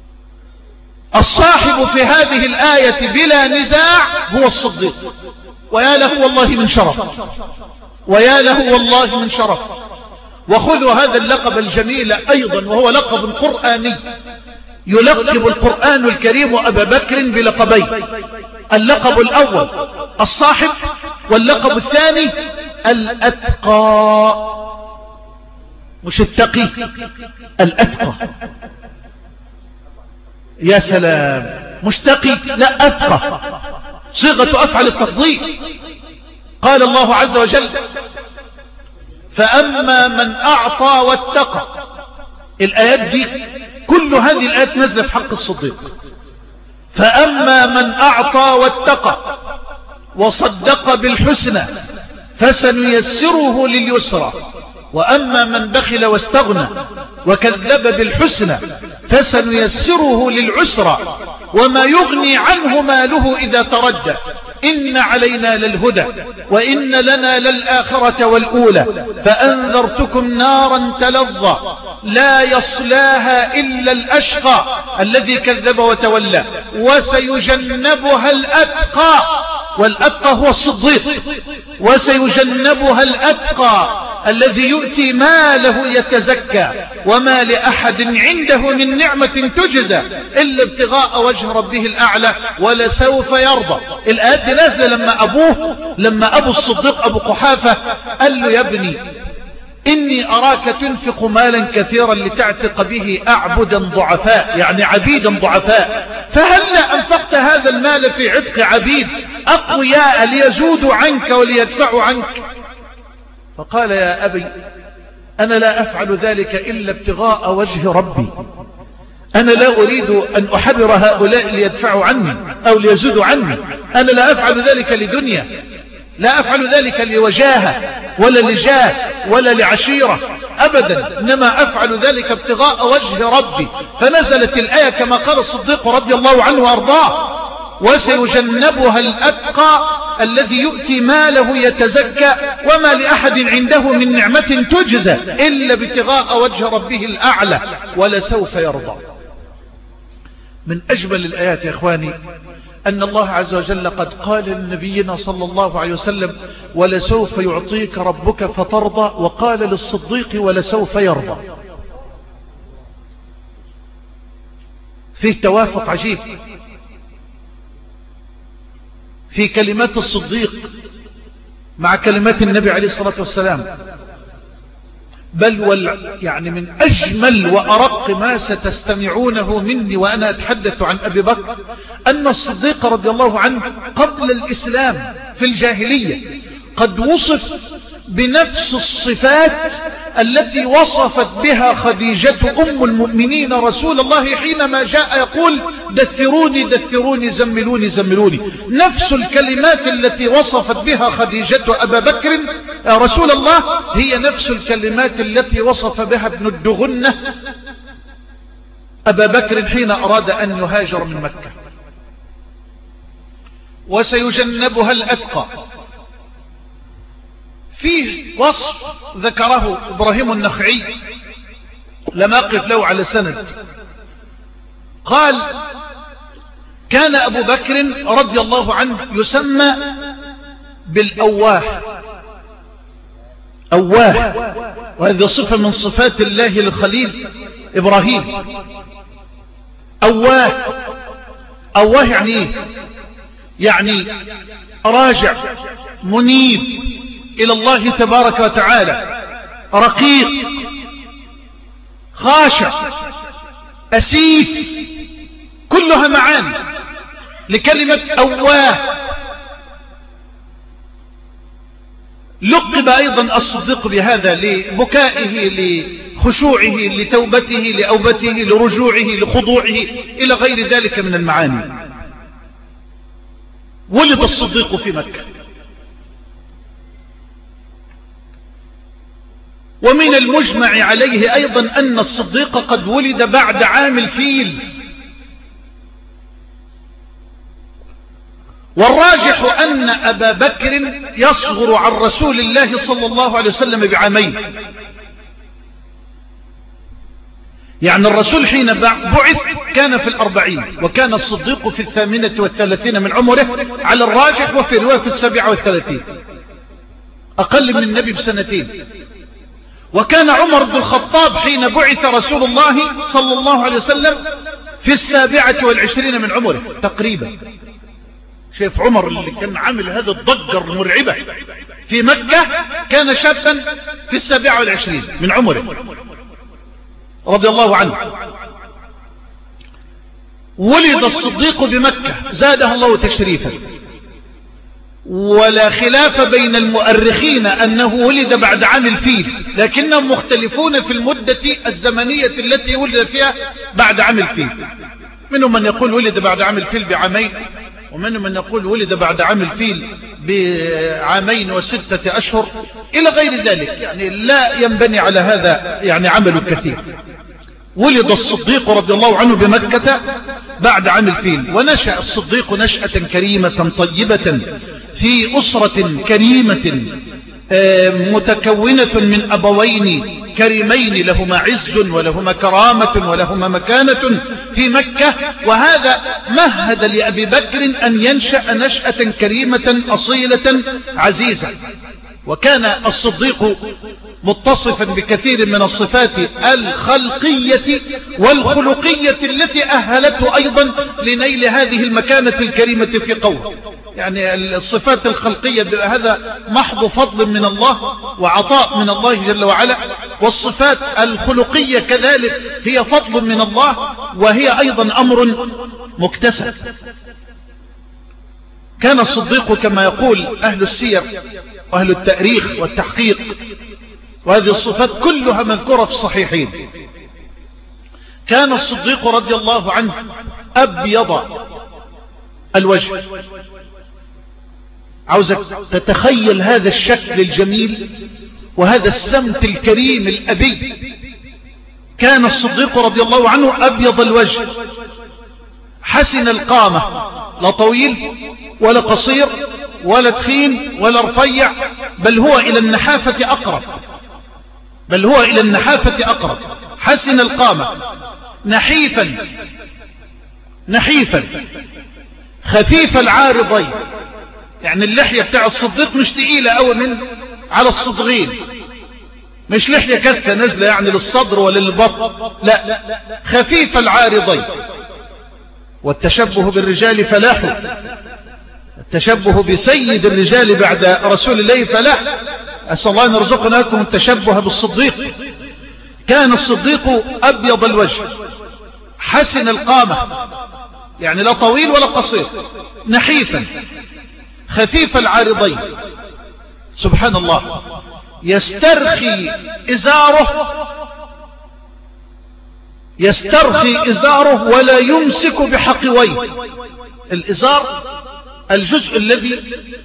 الصاحب في هذه الآية بلا نزاع هو الصديق. ويا له والله من شرف، ويا له والله من شرف. وخذوا هذا اللقب الجميل أيضا، وهو لقب قرآني، يلقب القرآن الكريم أبا بكر بلقبين: اللقب الأول الصاحب، واللقب الثاني الأتقى، مش التقي، الأتقى. يا سلام، مش تقي، لا أتقى، صيغة أفعل التفضيل. قال الله عز وجل: فأما من أعطى واتقى. الآيات دي كل هذه الآيات نزل في حق الصديق. فأما من أعطى واتقى وصدق بالحسنى فسنيسره لليسرى، وأما من بخل واستغنى وكذب بالحسنى فسنيسره للعسرى، وما يغني عنه ماله إذا تردى، إن علينا للهدى وإن لنا للآخرة والأولى، فأنذرتكم نارا تلظى لا يصلاها إلا الأشقى الذي كذب وتولى، وسيجنبها الأتقى، والأتقى هو الصديق، وسيجنبها الأتقى الذي يؤتي ماله يتزكى، وما لأحد عنده من نعمة تجزى إلا ابتغاء وجه ربه الأعلى ولسوف يرضى. الآيات دي نازلة لما أبوه لما أبو الصديق أبو قحافة قال له: يا ابني إني أراك تنفق مالا كثيرا لتعتق به أعبدا ضعفاء، يعني عبيدا ضعفاء، فهلا أنفقت هذا المال في عتق عبيد أقوياء ليزودوا عنك وليدفعوا عنك؟ فقال: يا أبي أنا لا أفعل ذلك إلا ابتغاء وجه ربي، أنا لا أريد أن أحرر هؤلاء ليدفعوا عني أو ليزودوا عني، أنا لا أفعل ذلك لدنيا، لا أفعل ذلك لوجاهة ولا لجاه ولا لعشيرة أبدا، إنما أفعل ذلك ابتغاء وجه ربي. فنزلت الآية كما قال الصديق رضي الله عنه وأرضاه: وسيجنبها الأتقى الذي يؤتي ماله يتزكى، وما لأحد عنده من نعمة تجزى إلا ابتغاء وجه ربه الأعلى ولسوف يرضى. من أجمل الآيات يا إخواني أن الله عز وجل قد قال لنبينا صلى الله عليه وسلم: ولسوف يعطيك ربك فترضى، وقال للصديق: ولسوف يرضى. فيه توافق عجيب في كلمات الصديق مع كلمات النبي عليه الصلاة والسلام، بل وال يعني من أجمل وأرق ما ستستمعونه مني وأنا أتحدث عن أبي بكر أن الصديق رضي الله عنه قبل الإسلام في الجاهلية قد وصف بنفس الصفات التي وصفت بها خديجة أم المؤمنين رسول الله حينما جاء يقول: دثروني دثروني زملوني زملوني. نفس الكلمات التي وصفت بها خديجة أبا بكر رسول الله هي نفس الكلمات التي وصف بها ابن الدغنة أبا بكر حين أراد أن يهاجر من مكة. وسيجنبها الأتقى. فيه وصف ذكره إبراهيم النخعي لم أقف له على سند، قال: كان أبو بكر رضي الله عنه يسمى بالأواه، أواه، وهذه صفة من صفات الله لخليل إبراهيم. أواه، أواه يعني إيه؟ يعني راجع منيب إلى الله تبارك وتعالى، رقيق خاشع أسيف، كلها معاني لكلمة أواه. لقب أيضا الصديق بهذا لبكائه، لخشوعه، لتوبته، لأوبته، لرجوعه، لخضوعه، إلى غير ذلك من المعاني. ولد الصديق في مكة، ومن المجمع عليه أيضا أن الصديق قد ولد بعد عام الفيل. والراجح أن أبا بكر يصغر عن رسول الله صلى الله عليه وسلم بعامين، يعني الرسول حين بعث كان في الأربعين، وكان الصديق في الثامنة والثلاثين من عمره على الراجح، وفي رواية في السابعة والثلاثين، أقل من النبي بسنتين. وكان عمر بن الخطاب حين بعث رسول الله صلى الله عليه وسلم في السابعة والعشرين من عمره تقريبا. شايف عمر اللي كان عامل هذا الضجة المرعبة في مكة، كان شابا في السابعة والعشرين من عمره رضي الله عنه. ولد الصديق بمكة زادها الله تشريفا، ولا خلاف بين المؤرخين أنه ولد بعد عام الفيل، لكنهم مختلفون في المدة الزمنية التي ولد فيها بعد عام الفيل. منهم من يقول ولد بعد عام الفيل بعامين، ومنهم من يقول ولد بعد عام الفيل بعامين وستة أشهر إلى غير ذلك، يعني لا ينبني على هذا يعني عمل كثير. ولد الصديق رضي الله عنه بمكة بعد عام الفيل، ونشأ الصديق نشأة كريمة طيبة في أسرة كريمة متكونة من أبوين كريمين لهما عز ولهما كرامة ولهما مكانة في مكة. وهذا مهد لأبي بكر أن ينشأ نشأة كريمة أصيلة عزيزة. وكان الصديق متصفا بكثير من الصفات الخلقية والخلقية التي أهلته أيضا لنيل هذه المكانة الكريمة في قوله. يعني الصفات الخلقية هذا محض فضل من الله وعطاء من الله جل وعلا، والصفات الخلقية كذلك هي فضل من الله، وهي أيضا أمر مكتسب. كان الصديق كما يقول أهل السير وأهل التاريخ والتحقيق، وهذه الصفات كلها مذكورة في الصحيحين، كان الصديق رضي الله عنه أبيض الوجه. عاوزك تتخيل هذا الشكل الجميل وهذا السمت الكريم الأبي. كان الصديق رضي الله عنه أبيض الوجه، حسن القامة، لا طويل ولا قصير ولا تخين ولا رفيع، بل هو إلى النحافة أقرب، بل هو إلى النحافة أقرب، حسن القامة، نحيفا نحيفا خفيف العارضين. يعني اللحية بتاع الصديق مش تقيلة أو من على الصدغين، مش لحية كثة نزلة يعني للصدر ولا للبطن، لا، خفيف العارضين. والتشبه بالرجال فلاح، التشبه بسيد الرجال بعد رسول الله فلاح. أسأل الله أن يرزقنا لكم التشبه بالصديق. كان الصديق أبيض الوجه، حسن القامة، يعني لا طويل ولا قصير، نحيفا خفيف العارضين. سبحان الله. يسترخي إزاره يسترخي إزاره ولا يمسك بحقويه. الإزار الجزء الذي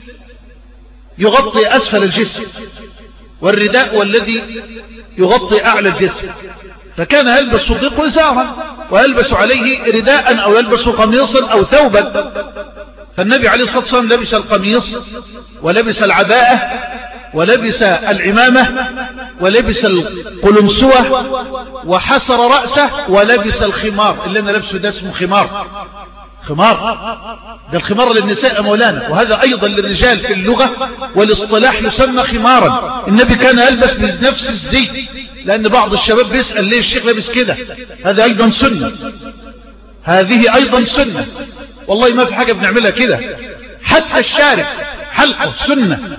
يغطي أسفل الجسم، والرداء والذي يغطي أعلى الجسم. فكان يلبس الصديق إزارا ويلبس عليه رداء أو يلبس قميصا أو ثوبا. فالنبي عليه الصلاة والسلام لبس القميص ولبس العباءة ولبس العمامة ولبس القلنسوة وحسر رأسه ولبس الخمار. اللي أنا لبسه ده اسمه خمار، خمار ده الخمار للنساء مولانا، وهذا أيضا للرجال في اللغة والاصطلاح يسمى خمارا. النبي كان يلبس بنفس الزي، لأن بعض الشباب بيسأل ليه الشيخ لابس كده، هذا أيضا سنة، هذه أيضا سنة، والله ما في حاجة بنعملها كده. حتى الشارب حلقه سنة،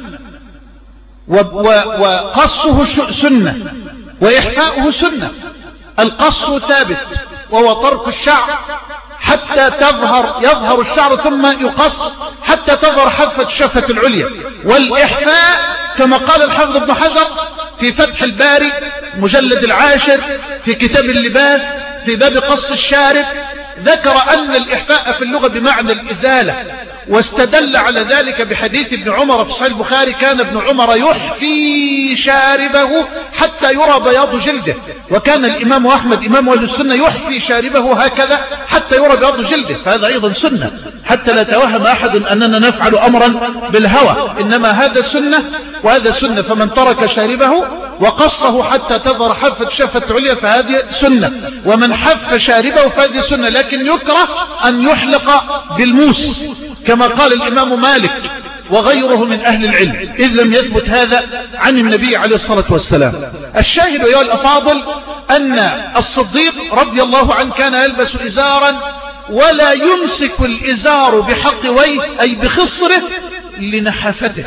وقصه سنة، وإحفاؤه سنة. القص ثابت وهو ترك الشعر حتى تظهر يظهر الشعر ثم يقص حتى تظهر حافة الشفة العليا. والإحفاء كما قال الحافظ ابن حجر في فتح الباري مجلد العاشر في كتاب اللباس في باب قص الشارب، ذكر أن الإحفاء في اللغة بمعنى الإزالة، واستدل على ذلك بحديث ابن عمر في صحيح البخاري: كان ابن عمر يحفي شاربه حتى يرى بياض جلده. وكان الإمام أحمد إمام أهل السنة يحفي شاربه هكذا حتى يرى بياض جلده، فهذا أيضا سنة، حتى لا توهم أحد أننا نفعل أمرا بالهوى، إنما هذا سنة وهذا سنة. فمن ترك شاربه وقصه حتى تظهر حافة شفة عليا فهذه سنة، ومن حف شاربه فهذه سنة. لكن يكره أن يحلق بالموس كما قال الإمام مالك وغيره من أهل العلم، إذ لم يثبت هذا عن النبي عليه الصلاة والسلام. الشاهد أيها الأفاضل أن الصديق رضي الله عنه كان يلبس إزارا ولا يمسك الإزار بحقويه أي بخصره لنحافته.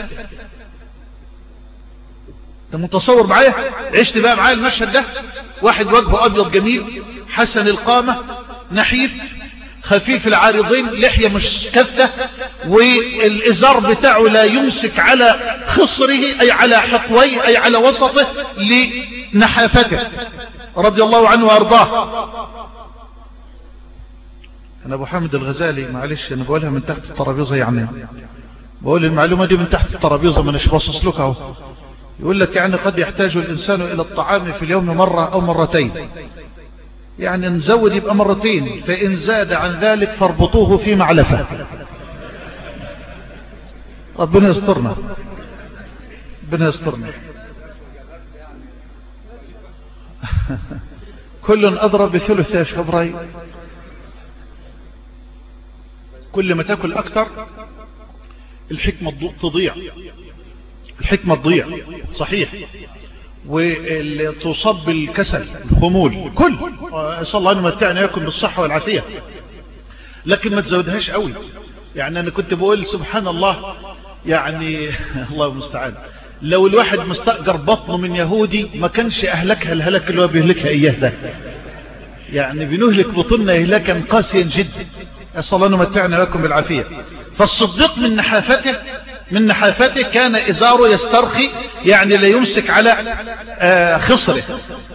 انت متصور معايا؟ عشت بقى معايا المشهد ده، واحد وجهه أبيض جميل حسن القامة نحيف خفيف العارضين، لحية مش كثة، والإزار بتاعه لا يمسك على خصره أي على حقويه أي على وسطه لنحافته رضي الله عنه وأرضاه. أنا أبو حامد الغزالي معلش أنا بقولها من تحت الترابيزة، يعني بقول المعلومة دي من تحت الترابيزة، من باصص لك اهو. يقول لك يعني قد يحتاج الإنسان إلى الطعام في اليوم مرة أو مرتين، يعني نزود يبقى مرتين، فإن زاد عن ذلك فاربطوه في معلفة. ربنا يسترنا، ربنا يسترنا. كل أضرب بثلث يا شيخ إبراهيم، كل ما تاكل أكثر الحكمة تضيع، الحكمة تضيع صحيح، وتصاب بالكسل الخمول. كل أسأل الله أن يمتعنا ياكل بالصحة والعافية، لكن ما تزودهاش قوي. يعني أنا كنت بقول سبحان الله، يعني الله المستعان، لو الواحد مستأجر بطنه من يهودي ما كانش أهلكها الهلك اللي هو بيهلكها إياه ده. يعني بنهلك بطننا إهلاكا قاسيا جدا، أسأل الله أن يمتعنا وياكم بالعافية. فالصديق من نحافته من نحافته كان إزاره يسترخي، يعني لا يمسك على خصره،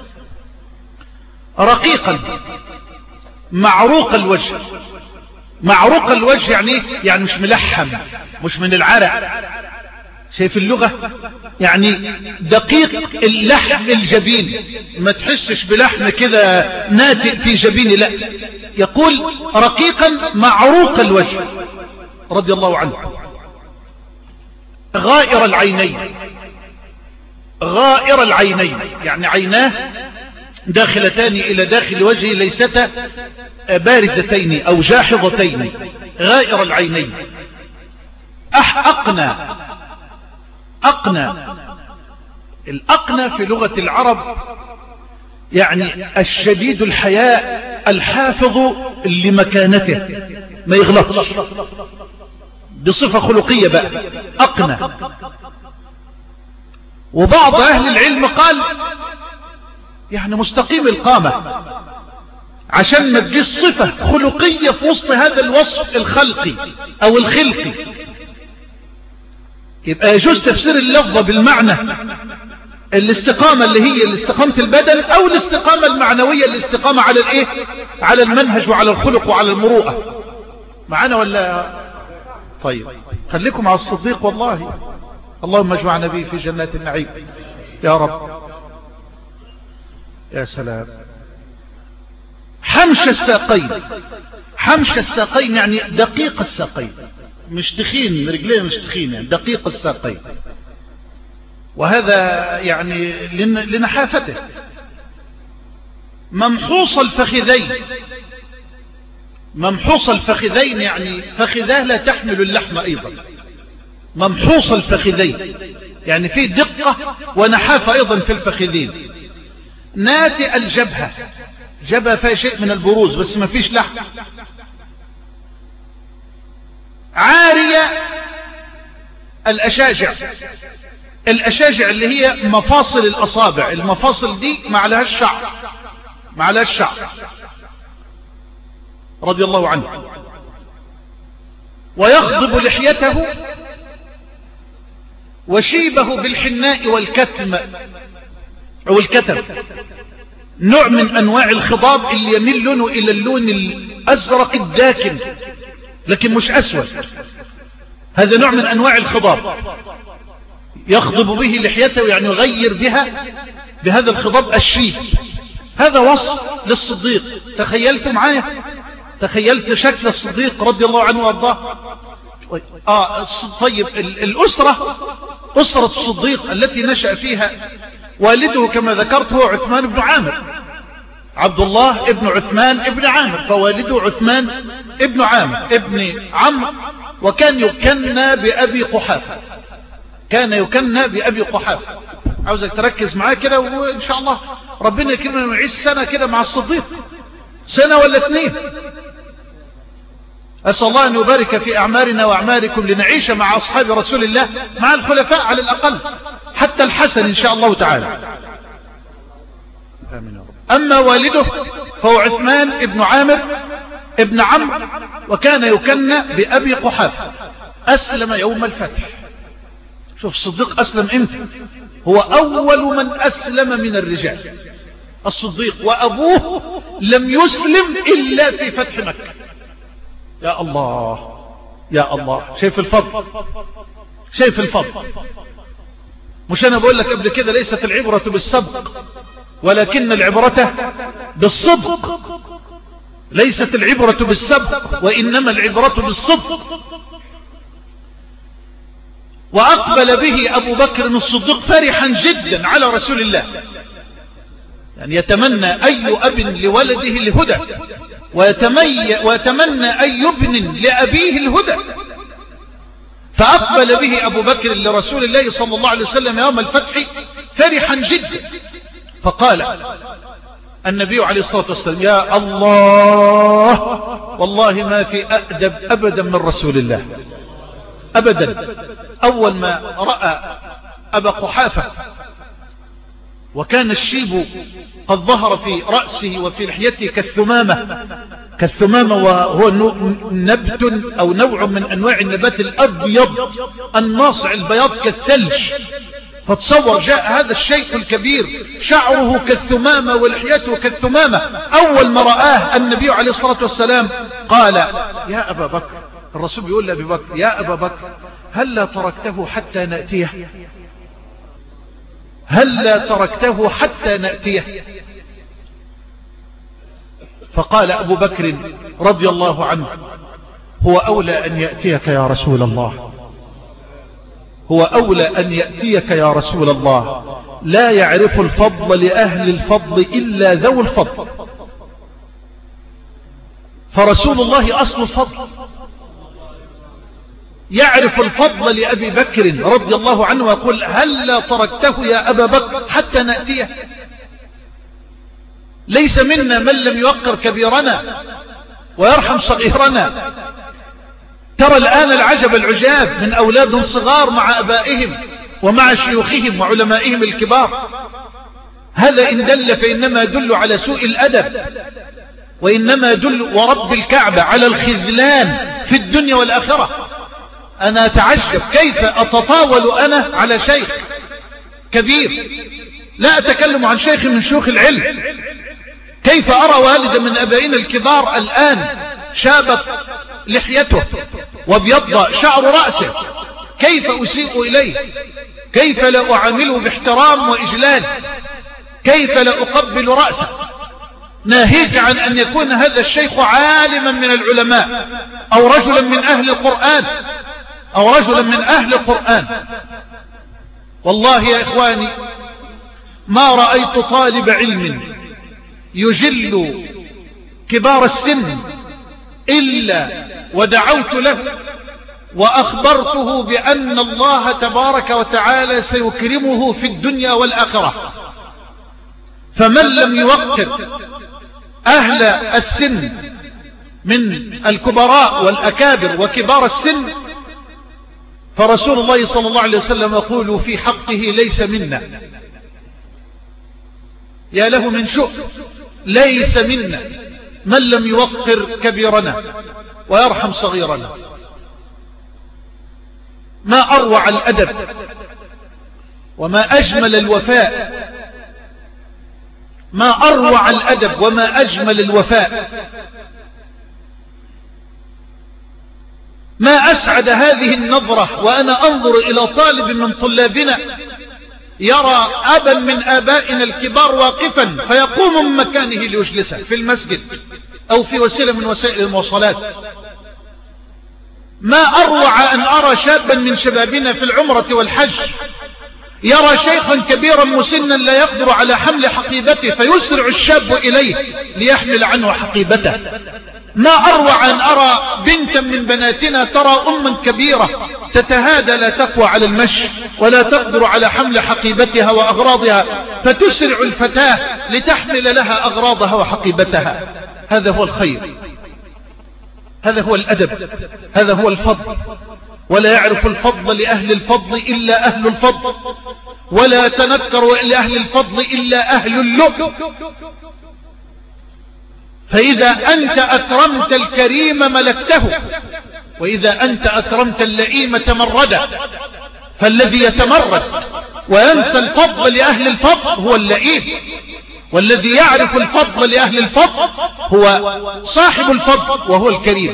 رقيقا معروق الوجه. معروق الوجه يعني يعني مش ملحم، مش من العرق، شايف اللغة؟ يعني دقيق اللحم الجبين، ما تحسش بلحم كده ناتئ في جبيني، لا، يقول رقيقا معروق الوجه رضي الله عنه. غائر العينين، غائر العينين يعني عيناه داخلتان إلى داخل وجهه، ليستا بارزتين أو جاحظتين، غائر العينين. أقنى، أقنى، الأقنى في لغة العرب يعني الشديد الحياء الحافظ لمكانته، ما يغلطش، بصفة خلقية بقى أقنى. وبعض أهل العلم قال يعني مستقيم القامة، عشان ما تجيش صفة خلقية في وسط هذا الوصف الخلقي أو الخلقي، يبقى يجوز تفسير اللفظة بالمعنى الاستقامة اللي هي الاستقامة البدن، أو الاستقامة المعنوية الاستقامة على الايه، على المنهج وعلى الخلق وعلى المروءة. معنا ولا؟ طيب خليكم على الصديق والله. اللهم اجمعنا به في جنات النعيم يا رب. يا سلام. حمش الساقين، حمش الساقين يعني دقيق الساقين، مش تخين، رجليه مش تخين، يعني دقيق الساقين. وهذا يعني لنحافته. ممحوص الفخذين، ممحوص الفخذين يعني فخذاه لا تحمل اللحم أيضا. ممحوص الفخذين يعني في دقة ونحافة أيضا في الفخذين. ناتئ الجبهة، جبهة فيها شيء من البروز بس ما فيش لحم. عارية الأشاجع، الأشاجع اللي هي مفاصل الأصابع، المفاصل دي ما عليهاش شعر، ما عليهاش شعر رضي الله عنه. ويخضب لحيته وشيبه بالحناء والكتم أو الكتم، نوع من أنواع الخضاب اللي يميل لونه إلى اللون الأزرق الداكن لكن مش أسود، هذا نوع من أنواع الخضاب، يخضب به لحيته يعني يغير بها بهذا الخضاب الشيب. هذا وصف للصديق. تخيلت معايا، تخيلت شكل الصديق رضي الله عنه وارضاه. آه طيب الأسرة، أسرة الصديق التي نشأ فيها والده كما ذكرت هو عثمان بن عامر، عبد الله ابن عثمان ابن عامر، فوالده عثمان ابن عامر ابن عمرو، وكان يكنى بأبي قحافة، كان يكنى بأبي قحافة. عاوزك تركز معاه كده، وإن شاء الله ربنا يكرمنا ونعيش سنة كده مع الصديق، سنة ولا اثنين. أسأل الله أن يبارك في أعمارنا وأعماركم لنعيش مع أصحاب رسول الله، مع الخلفاء على الأقل، حتى الحسن إن شاء الله تعالى. أما والده فهو عثمان ابن عامر ابن عمرو، وكان يكنى بأبي قحافة. أسلم يوم الفتح. شوف الصديق أسلم إمتى؟ هو أول من أسلم من الرجال الصديق، وأبوه لم يسلم إلا في فتح مكة. يا الله يا الله، شايف الفضل، شايف الفضل. مش أنا بقول لك قبل كده ليست العبرة بالسبق ولكن العبرة بالصدق. ليست العبرة بالسبق وإنما العبرة بالصدق. وأقبل به أبو بكر الصديق فرحا جدا على رسول الله، يعني يتمنى أي أب لولده الهدى، ويتمنى, ويتمنى أي ابن لأبيه الهدى. فأقبل به أبو بكر لرسول الله صلى الله عليه وسلم يوم الفتح فرحا جدا. فقال النبي عليه الصلاة والسلام: يا الله، والله ما في أأدب أبدا من رسول الله أبدا. أول ما رأى أبا قحافة وكان الشيب قد ظهر في رأسه وفي لحيته كالثمامة، كالثمامة وهو نبت أو نوع من أنواع النبات الأبيض الناصع البياض كالثلج. فتصور جاء هذا الشيخ الكبير شعره كالثمامة ولحيته كالثمامة، أول ما رآه النبي عليه الصلاة والسلام قال: يا أبا بكر، الرسول بيقول لأبي بكر: يا أبا بكر، هل لا تركته حتى نأتيه؟ هل لا تركته حتى نأتيه؟ فقال أبو بكر رضي الله عنه: هو أولى أن يأتيك يا رسول الله، هو أولى أن يأتيك يا رسول الله، لا يعرف الفضل لأهل الفضل إلا ذو الفضل. فرسول الله أصل الفضل، يعرف الفضل لأبي بكر رضي الله عنه ويقول: هل لا تركته يا أبا بكر حتى نأتيه؟ ليس منا من لم يوقر كبيرنا ويرحم صغيرنا. ترى الآن العجب العجاب من أولاد صغار مع أبائهم ومع شيوخهم وعلمائهم الكبار. هذا إن دل فإنما يدل على سوء الأدب، وإنما يدل ورب الكعبة على الخذلان في الدنيا والآخرة. أنا أتعجب كيف أتطاول أنا على شيخ كبير، لا أتكلم عن شيخ من شيوخ العلم، كيف أرى والدا من أبائنا الكبار الآن شابت لحيته وابيض شعر رأسه، كيف أسيء إليه، كيف لا أعامله باحترام وإجلال، كيف لا أقبل رأسه، ناهيك عن أن يكون هذا الشيخ عالما من العلماء أو رجلا من أهل القرآن أو رجلا من أهل القرآن. والله يا إخواني ما رأيت طالب علم يجل كبار السن إلا ودعوت له وأخبرته بأن الله تبارك وتعالى سيكرمه في الدنيا والآخرة. فمن لم يوقر أهل السن من الكبراء والأكابر وكبار السن فرسول الله صلى الله عليه وسلم يقول في حقه: ليس منا. يا له من شؤم، ليس منا من لم يوقر كبيرنا ويرحم صغيرنا. ما أروع الأدب وما أجمل الوفاء، ما أروع الأدب وما أجمل الوفاء ما أسعد هذه النظرة وأنا أنظر إلى طالب من طلابنا يرى أبا من آبائنا الكبار واقفا فيقوم من مكانه ليجلسه في المسجد أو في وسيلة من وسائل المواصلات. ما أروع أن أرى شابا من شبابنا في العمرة والحج يرى شيخا كبيرا مسنا لا يقدر على حمل حقيبته فيسرع الشاب إليه ليحمل عنه حقيبته. ما أروع أن أرى بنتا من بناتنا ترى أما كبيرة تتهادى لا تقوى على المشي ولا تقدر على حمل حقيبتها وأغراضها فتسرع الفتاة لتحمل لها أغراضها وحقيبتها. هذا هو الخير، هذا هو الأدب، هذا هو الفضل. ولا يعرف الفضل لأهل الفضل إلا أهل الفضل، ولا يتنكر لأهل الفضل إلا أهل اللؤم. فإذا أنت أكرمت الكريم ملكته، وإذا أنت أكرمت اللئيم تمرد. فالذي يتمرد وينسى الفضل لأهل الفضل هو اللئيم، والذي يعرف الفضل لأهل الفضل هو صاحب الفضل وهو الكريم.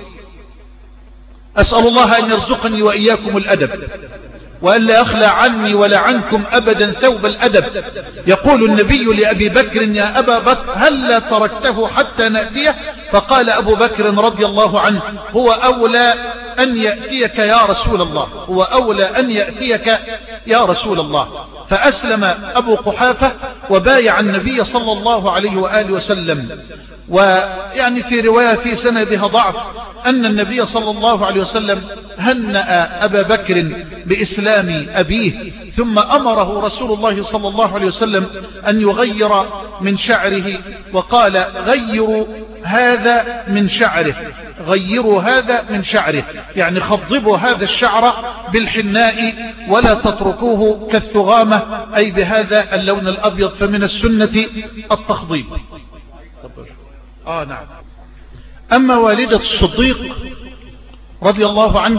أسأل الله أن يرزقني وإياكم الأدب، وأن لا يخلى عني ولا عنكم أبدا ثوب الأدب. يقول النبي لأبي بكر: يا أبا بكر هل تركته حتى نأتيه؟ فقال أبو بكر رضي الله عنه: هو أولى أن يأتيك يا رسول الله، هو أولى أن يأتيك يا رسول الله. فأسلم أبو قحافة وبايع النبي صلى الله عليه وآله وسلم. ويعني في رواية في سندها ضعف أن النبي صلى الله عليه وسلم هنأ أبا بكر بإسلام أبيه، ثم أمره رسول الله صلى الله عليه وسلم أن يغير من شعره، وقال: غيروا هذا من شعره، غيروا هذا من شعره، يعني خضبوا هذا الشعر بالحناء ولا تتركوه كالثغامة، أي بهذا اللون الأبيض، فمن السنة التخضيب. آه نعم. أما والدة الصديق رضي الله عنه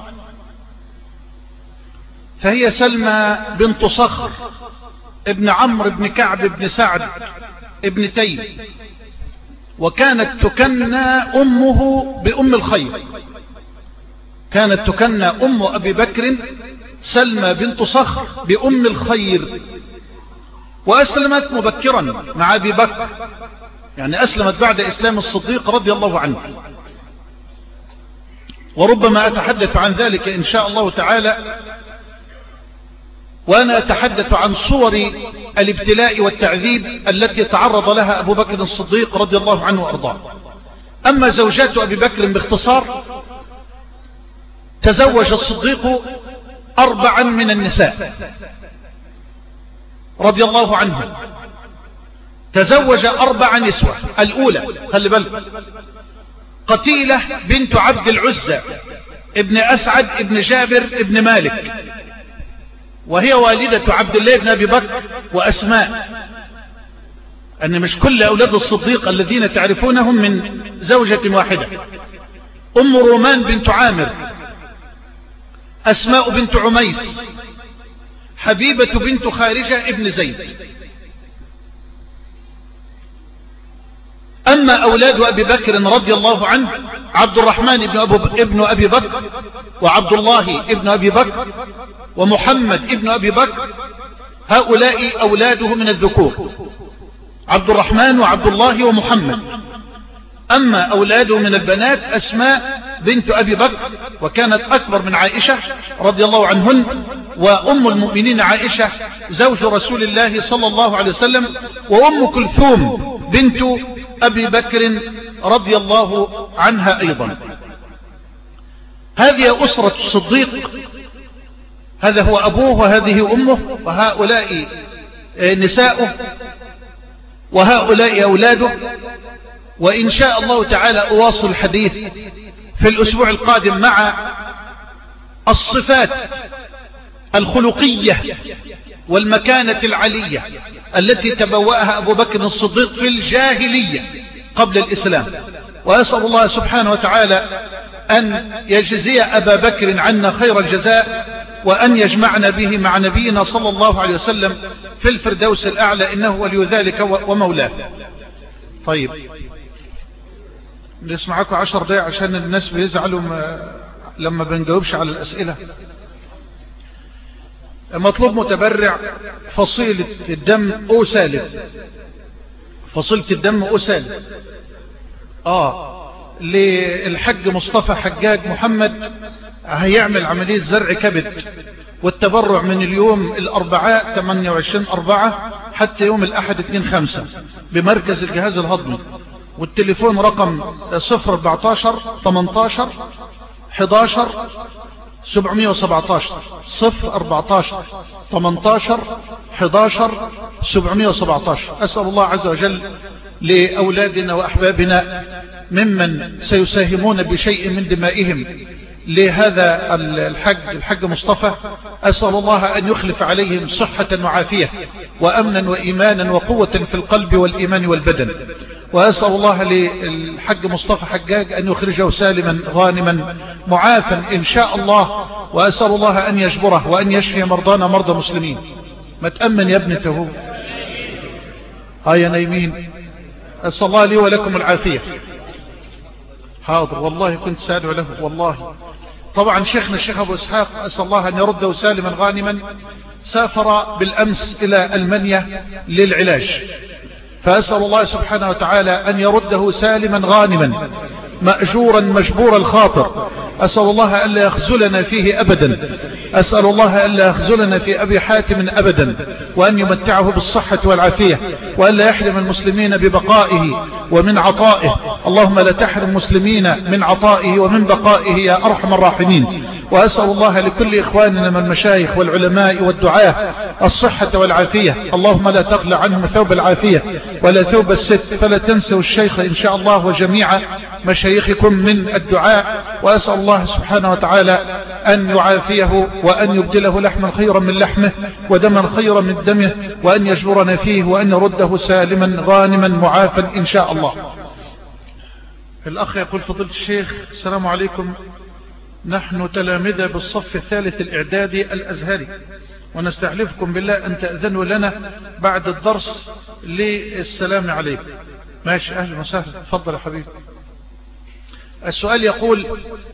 فهي سلمى بنت صخر ابن عمرو بن كعب بن سعد ابن تيم، وكانت تكنى أمه بأم الخير، كانت تكنى أم أبي بكر سلمى بنت صخر بأم الخير. وأسلمت مبكرا مع أبي بكر، يعني أسلمت بعد إسلام الصديق رضي الله عنه. وربما أتحدث عن ذلك إن شاء الله تعالى وأنا أتحدث عن صور الابتلاء والتعذيب التي تعرض لها أبو بكر الصديق رضي الله عنه وأرضاه. أما زوجات أبي بكر باختصار: تزوج الصديق أربعا من النساء رضي الله عنه، تزوج أربع نسوة. الأولى خلي بالك قتيلة بنت عبد العزى ابن أسعد ابن جابر ابن مالك، وهي والدة عبد الله بن أبي بكر وأسماء، أن مش كل أولاد الصديق الذين تعرفونهم من زوجة واحدة. أم رومان بنت عامر، أسماء بنت عميس، حبيبة بنت خارجة ابن زيد. أما أولاد أبي بكر رضي الله عنه: عبد الرحمن ابن, ابن أبي بكر، وعبد الله ابن أبي بكر، ومحمد ابن أبي بكر. هؤلاء أولاده من الذكور، عبد الرحمن وعبد الله ومحمد. أما أولاده من البنات: أسماء بنت أبي بكر، وكانت أكبر من عائشة رضي الله عنهن، وأم المؤمنين عائشة زوج رسول الله صلى الله عليه وسلم، وأم كلثوم بنت أبي بكر رضي الله عنها أيضا. هذه أسرة الصديق، هذا هو أبوه وهذه أمه، وهؤلاء نساؤه وهؤلاء أولاده. وإن شاء الله تعالى أواصل الحديث في الأسبوع القادم مع الصفات الخلقية والمكانة العلية التي تبوأها أبو بكر الصديق في الجاهلية قبل الإسلام. وأسأل الله سبحانه وتعالى أن يجزي أبا بكر عنا خير الجزاء، وأن يجمعنا به مع نبينا صلى الله عليه وسلم في الفردوس الأعلى، إنه ولي ذلك ومولاه. طيب نسمعكم عشر دقائق عشان الناس بيزعلوا لما بنجاوبش على الأسئلة. مطلوب متبرع فصيلة الدم أو سالب، فصيلة الدم أو سالب آه للحج مصطفى حجاج محمد، هيعمل عملية زرع كبد، والتبرع من اليوم الأربعاء ثمانية وعشرين أربعة حتى يوم الأحد اثنين خمسة بمركز الجهاز الهضمي. والتليفون رقم صفر أربعتاشر تمنتاشر حداشر سبعمية وسبعتاشر صفر أربعتاشر تمنتاشر حداشر سبعمية وسبعتاشر. أسأل الله عز وجل لأولادنا وأحبابنا ممن سيساهمون بشيء من دمائهم لهذا الحج الحج مصطفى، أسأل الله أن يخلف عليهم صحة وعافية وأمنا وإيمانا وقوة في القلب والإيمان والبدن. وأسأل الله للحج مصطفى حجاج أن يخرجه سالما غانما معافا إن شاء الله. وأسأل الله أن يجبره وأن يشفي مرضانا مرضى مسلمين. ما تأمن يا ابنته هيا نايمين. أسأل الله لي ولكم العافية. حاضر والله كنت سادع له والله. طبعا شيخنا الشيخ أبو إسحاق أسأل الله أن يرده سالما غانما، سافر بالأمس إلى ألمانيا للعلاج، فأسأل الله سبحانه وتعالى أن يرده سالما غانما مأجورا مجبور الخاطر. أسأل الله ألا يخزلنا فيه أبدا، أسأل الله ألا يخزلنا في أبي حاتم أبدا، وأن يمتعه بالصحة والعافية، وألا يحرم المسلمين ببقائه ومن عطائه. اللهم لا تحرم المسلمين من عطائه ومن بقائه يا أرحم الراحمين. وأسأل الله لكل إخواننا من المشايخ والعلماء والدعاة الصحة والعافية. اللهم لا تغل عنهم ثوب العافية ولا ثوب الست، فلا تنسوا الشيخ إن شاء الله وجميع مشايخكم من الدعاء. وأسأل الله سبحانه وتعالى أن يعافيه وأن يبدله لحما خيرا من لحمه ودما خيرا من دمه، وأن يجبرنا فيه وأن يرده سالما غانما معافا إن شاء الله. الأخ يقول فضيلة الشيخ السلام عليكم، نحن تلامذة بالصف الثالث الإعدادي الأزهري، ونستحلفكم بالله أن تأذنوا لنا بعد الدرس للسلام عليكم. ماشي أهلا وسهلا، تفضل يا حبيبي. السؤال يقول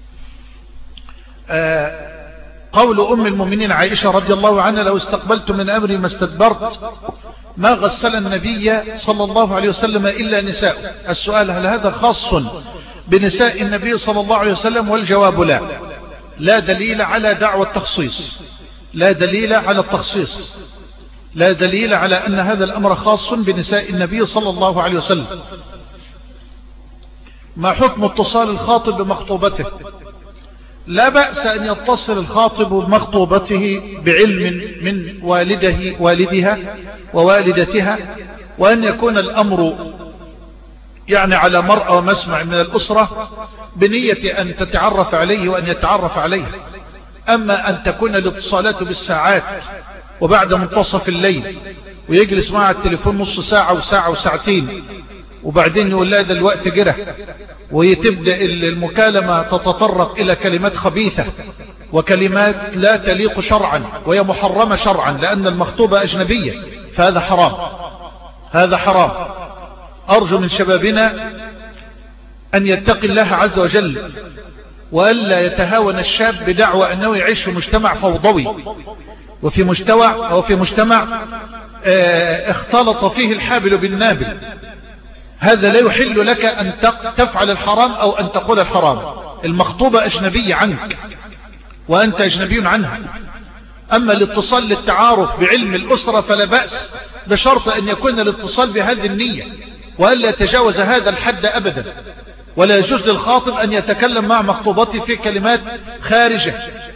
آه قول أم المؤمنين عائشة رضي الله عنها لو استقبلت من أمري ما استدبرت ما غسل النبي صلى الله عليه وسلم إلا نساء. السؤال هل هذا خاص بنساء النبي صلى الله عليه وسلم؟ والجواب لا، لا دليل على دعوى التخصيص، لا دليل على التخصيص، لا دليل على أن هذا الأمر خاص بنساء النبي صلى الله عليه وسلم. ما حكم اتصال الخاطب بمخطوبته؟ لا بأس أن يتصل الخاطب بمخطوبته بعلم من والده والدها ووالدتها، وأن يكون الأمر يعني على مرأى ومسمع من الأسرة بنية أن تتعرف عليه وأن يتعرف عليه. أما أن تكون الاتصالات بالساعات وبعد منتصف الليل ويجلس معها التليفون نص ساعة وساعة وساعتين وبعدين يقول لا ده الوقت جره، ويتبدأ المكالمة تتطرق إلى كلمات خبيثة وكلمات لا تليق شرعا وهي محرمة شرعا لأن المخطوبة أجنبية، فهذا حرام، هذا حرام. أرجو من شبابنا أن يتقي الله عز وجل وألا يتهاون الشاب بدعوى أنه يعيش في مجتمع فوضوي وفي مجتمع, أو في مجتمع اختلط فيه الحابل بالنابل. هذا لا يحل لك أن تفعل الحرام أو أن تقول الحرام. المخطوبة أجنبية عنك وأنت أجنبي عنها. أما الاتصال للتعارف بعلم الأسرة فلا بأس، بشرط أن يكون الاتصال بهذه النية وألا يتجاوز هذا الحد أبدا. ولا يجوز للخاطب أن يتكلم مع مخطوبته في كلمات خارجة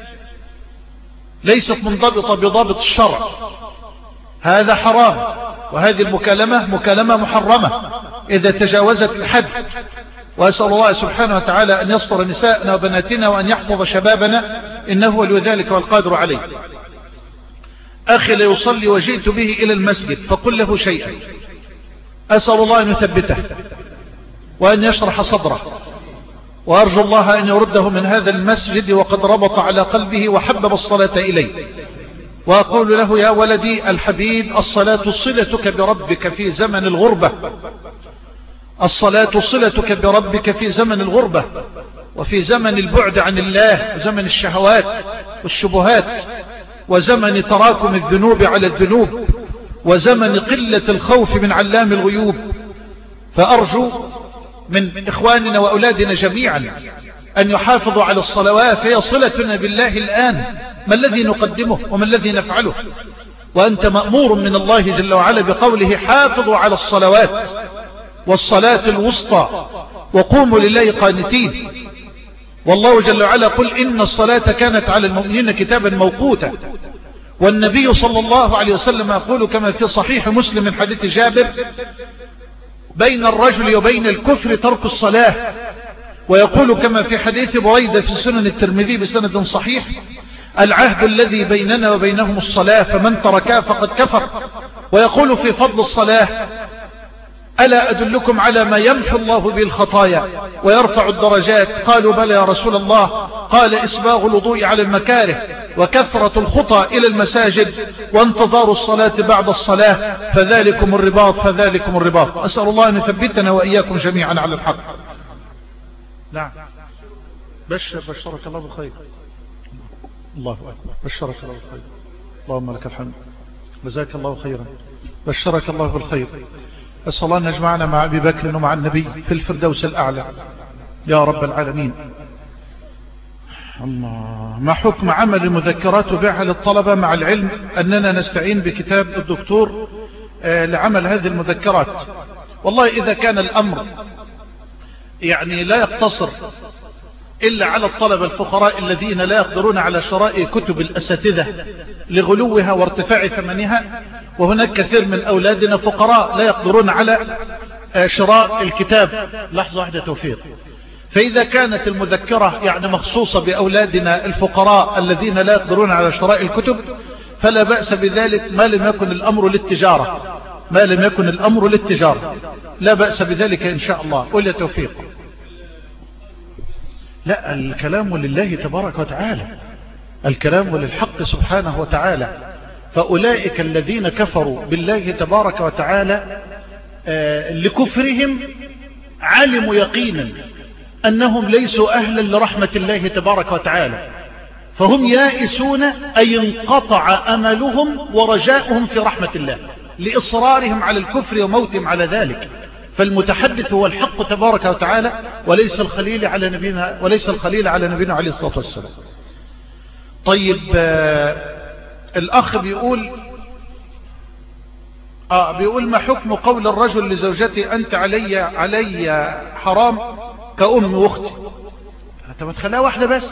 ليست منضبطة بضابط الشرع، هذا حرام. وهذه المكالمة مكالمة محرمة إذا تجاوزت الحد. وأسأل الله سبحانه وتعالى أن يستر نساءنا وبناتنا وأن يحفظ شبابنا إنه ولي ذلك والقادر عليه. أخي لا يصلي وجئت به إلى المسجد فقل له شيئا، أسأل الله أن يثبته وأن يشرح صدره، وأرجو الله أن يرده من هذا المسجد وقد ربط على قلبه وحبب الصلاة إليه. وأقول له يا ولدي الحبيب الصلاة صلتك بربك في زمن الغربة، الصلاة صلتك بربك في زمن الغربة، وفي زمن البعد عن الله وزمن الشهوات والشبهات وزمن تراكم الذنوب على الذنوب وزمن قلة الخوف من علام الغيوب. فأرجو من إخواننا وأولادنا جميعا أن يحافظوا على الصلوات، فهي صلتنا بالله الآن. ما الذي نقدمه وما الذي نفعله؟ وأنت مأمور من الله جل وعلا بقوله حافظوا على الصلوات والصلاة الوسطى وقوموا لله قانتين. والله جل وعلا قل إن الصلاة كانت على المؤمنين كتابا موقوتا. والنبي صلى الله عليه وسلم يقول كما في صحيح مسلم من حديث جابر بين الرجل وبين الكفر ترك الصلاة. ويقول كما في حديث بريدة في سنن الترمذي بسند صحيح العهد الذي بيننا وبينهم الصلاة فمن تركها فقد كفر. ويقول في فضل الصلاة ألا أدلكم على ما يمحو الله به الخطايا ويرفع الدرجات؟ قالوا بلى يا رسول الله. قال إسباغ الوضوء على المكاره وكثرة الخطى إلى المساجد وانتظار الصلاة بعد الصلاة فذلكم الرباط فذلكم الرباط. أسأل الله أن يثبتنا وإياكم جميعا على الحق. نعم بشر بشرك الله بالخير. الله أكبر. بشرك الله بالخير. اللهم لك الحمد. جزاك الله خيرا. بشرك الله بالخير. أسأل الله أن يجمعنا مع أبي بكر ومع النبي في الفردوس الأعلى يا رب العالمين. الله. ما حكم عمل المذكرات وبيعها للطلبة مع العلم أننا نستعين بكتاب الدكتور لعمل هذه المذكرات؟ والله إذا كان الأمر يعني لا يقتصر إلا على الطلبة الفقراء الذين لا يقدرون على شراء كتب الأساتذة لغلوها وارتفاع ثمنها، وهناك كثير من أولادنا فقراء لا يقدرون على شراء الكتاب. لحظة واحدة توفيق. فإذا كانت المذكرة يعني مخصوصة بأولادنا الفقراء الذين لا يقدرون على شراء الكتب فلا بأس بذلك ما لم يكن الأمر للتجارة. ما لم يكن الأمر للتجارة لا بأس بذلك إن شاء الله. ولا توفيق. لا، الكلام لله تبارك وتعالى، الكلام للحق سبحانه وتعالى. فأولئك الذين كفروا بالله تبارك وتعالى آه لكفرهم علموا يقينا أنهم ليسوا أهلا لرحمة الله تبارك وتعالى، فهم يائسون أي انقطع أملهم ورجاؤهم في رحمة الله لإصرارهم على الكفر وموتهم على ذلك. فالمتحدث هو الحق تبارك وتعالى وليس الخليل على نبينا وليس الخليل على نبينا عليه الصلاة والسلام. طيب آه الأخ بيقول آه بيقول ما حكم قول الرجل لزوجتي أنت علي علي حرام كأم واختي؟ أنت ما تخليها واحدة بس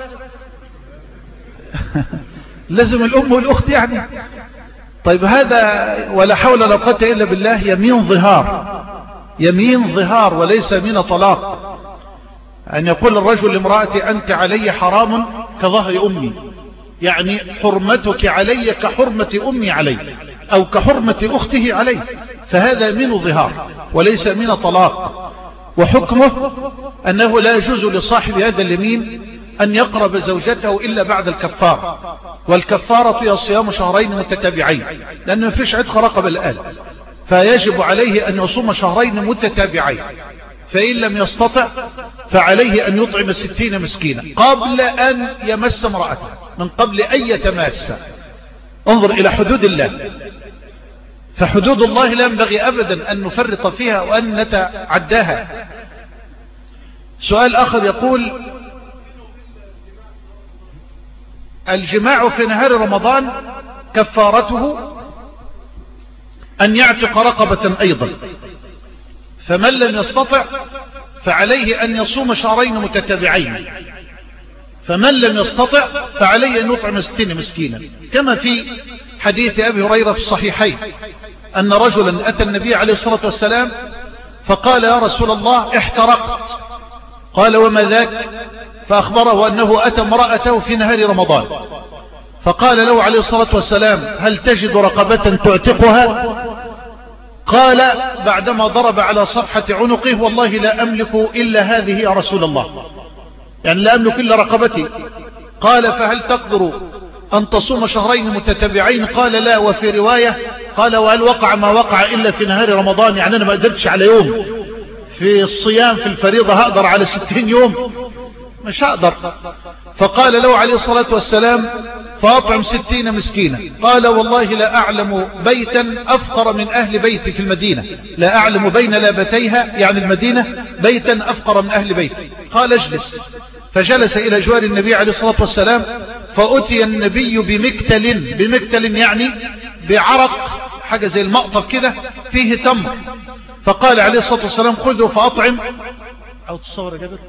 لازم الأم والأخت يعني؟ طيب هذا ولا حول ولا قوة إلا بالله يمين ظهار، يمين ظهار وليس يمين طلاق. أن يقول الرجل لامرأتي أنت علي حرام كظهر أمي، يعني حرمتك علي كحرمة أمي علي أو كحرمة أخته علي، فهذا يمين ظهار وليس يمين طلاق. وحكمه أنه لا يجوز لصاحب هذا اليمين أن يقرب زوجته إلا بعد الكفارة، والكفارة هي صيام شهرين متتابعين لأنه ما فيش عتق رقبة الآن، فيجب عليه أن يصوم شهرين متتابعين. فإن لم يستطع فعليه أن يطعم ستين مسكينا قبل أن يمس امرأته، من قبل أن يتماس. انظر إلى حدود الله، فحدود الله لا ينبغي أبدا أن نفرط فيها وأن نتعداها. سؤال آخر يقول الجماع في نهار رمضان كفارته أن يعتق رقبة أيضا، فمن لم يستطع فعليه أن يصوم شهرين متتابعين، فمن لم يستطع فعليه أن يطعم ستين مسكينا، كما في حديث أبي هريرة في الصحيحين أن رجلا أتى النبي عليه الصلاة والسلام فقال يا رسول الله احترقت، قال وما ذاك؟ فأخبره أنه أتى امرأته في نهار رمضان، فقال له عليه الصلاة والسلام هل تجد رقبة تعتقها؟ قال بعدما ضرب على صفحة عنقه والله لا أملك إلا هذه يا رسول الله، يعني لا أملك إلا رقبتي. قال فهل تقدر أن تصوم شهرين متتابعين؟ قال لا. وفي رواية قال وهل وقع ما وقع إلا في نهار رمضان؟ يعني أنا ما قدرتش على يوم في الصيام في الفريضة هقدر على ستين يوم؟ مش هقدر. فقال له عليه الصلاة والسلام فأطعم ستين مسكينا. قال والله لا أعلم بيتا أفقر من أهل بيتي في المدينة، لا أعلم بين لابتيها يعني المدينة بيتا أفقر من أهل بيتي. قال اجلس. فجلس إلى جوار النبي عليه الصلاة والسلام، فأتي النبي بمكتل، بمكتل يعني بعرق حاجة زي المقطف كده فيه تمر. فقال عليه الصلاة والسلام خذه فأطعم. أو تصور يا جدر،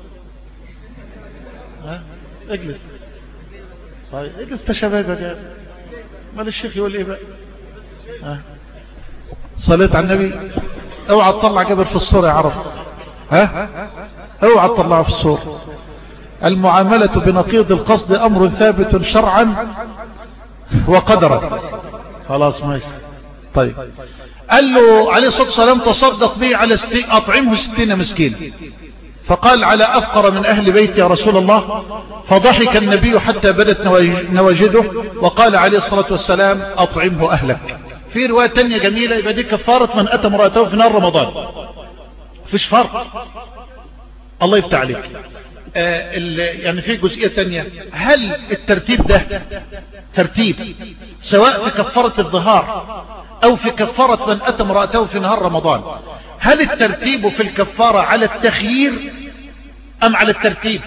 ها اجلس. طيب اجلس تشباب يا جدر، مال الشيخ يقول ايه بقى؟ ها صليت على النبي. اوعى تطلع جبل في الصورة يا عرب، ها اوعى تطلعه في الصورة. المعاملة بنقيض القصد امر ثابت شرعا وقدرا. خلاص ماشي. طيب قال له عليه الصلاة والسلام تصدق به على ستي اطعمه ستين مسكين. فقال على أفقر من أهل بيتي يا رسول الله. فضحك النبي حتى بدت نواجده وقال عليه الصلاة والسلام أطعمه أهلك. في رواية تانية جميلة يبقى دي كفارة من أتى امرأته في نهار رمضان، فيش فرق. الله يفتح عليك. آه يعني في جزئية تانية، هل الترتيب ده ترتيب سواء في كفارة الظهار أو في كفارة من أتى امرأته في نهار رمضان، هل الترتيب في الكفارة على التخيير أم على الترتيب؟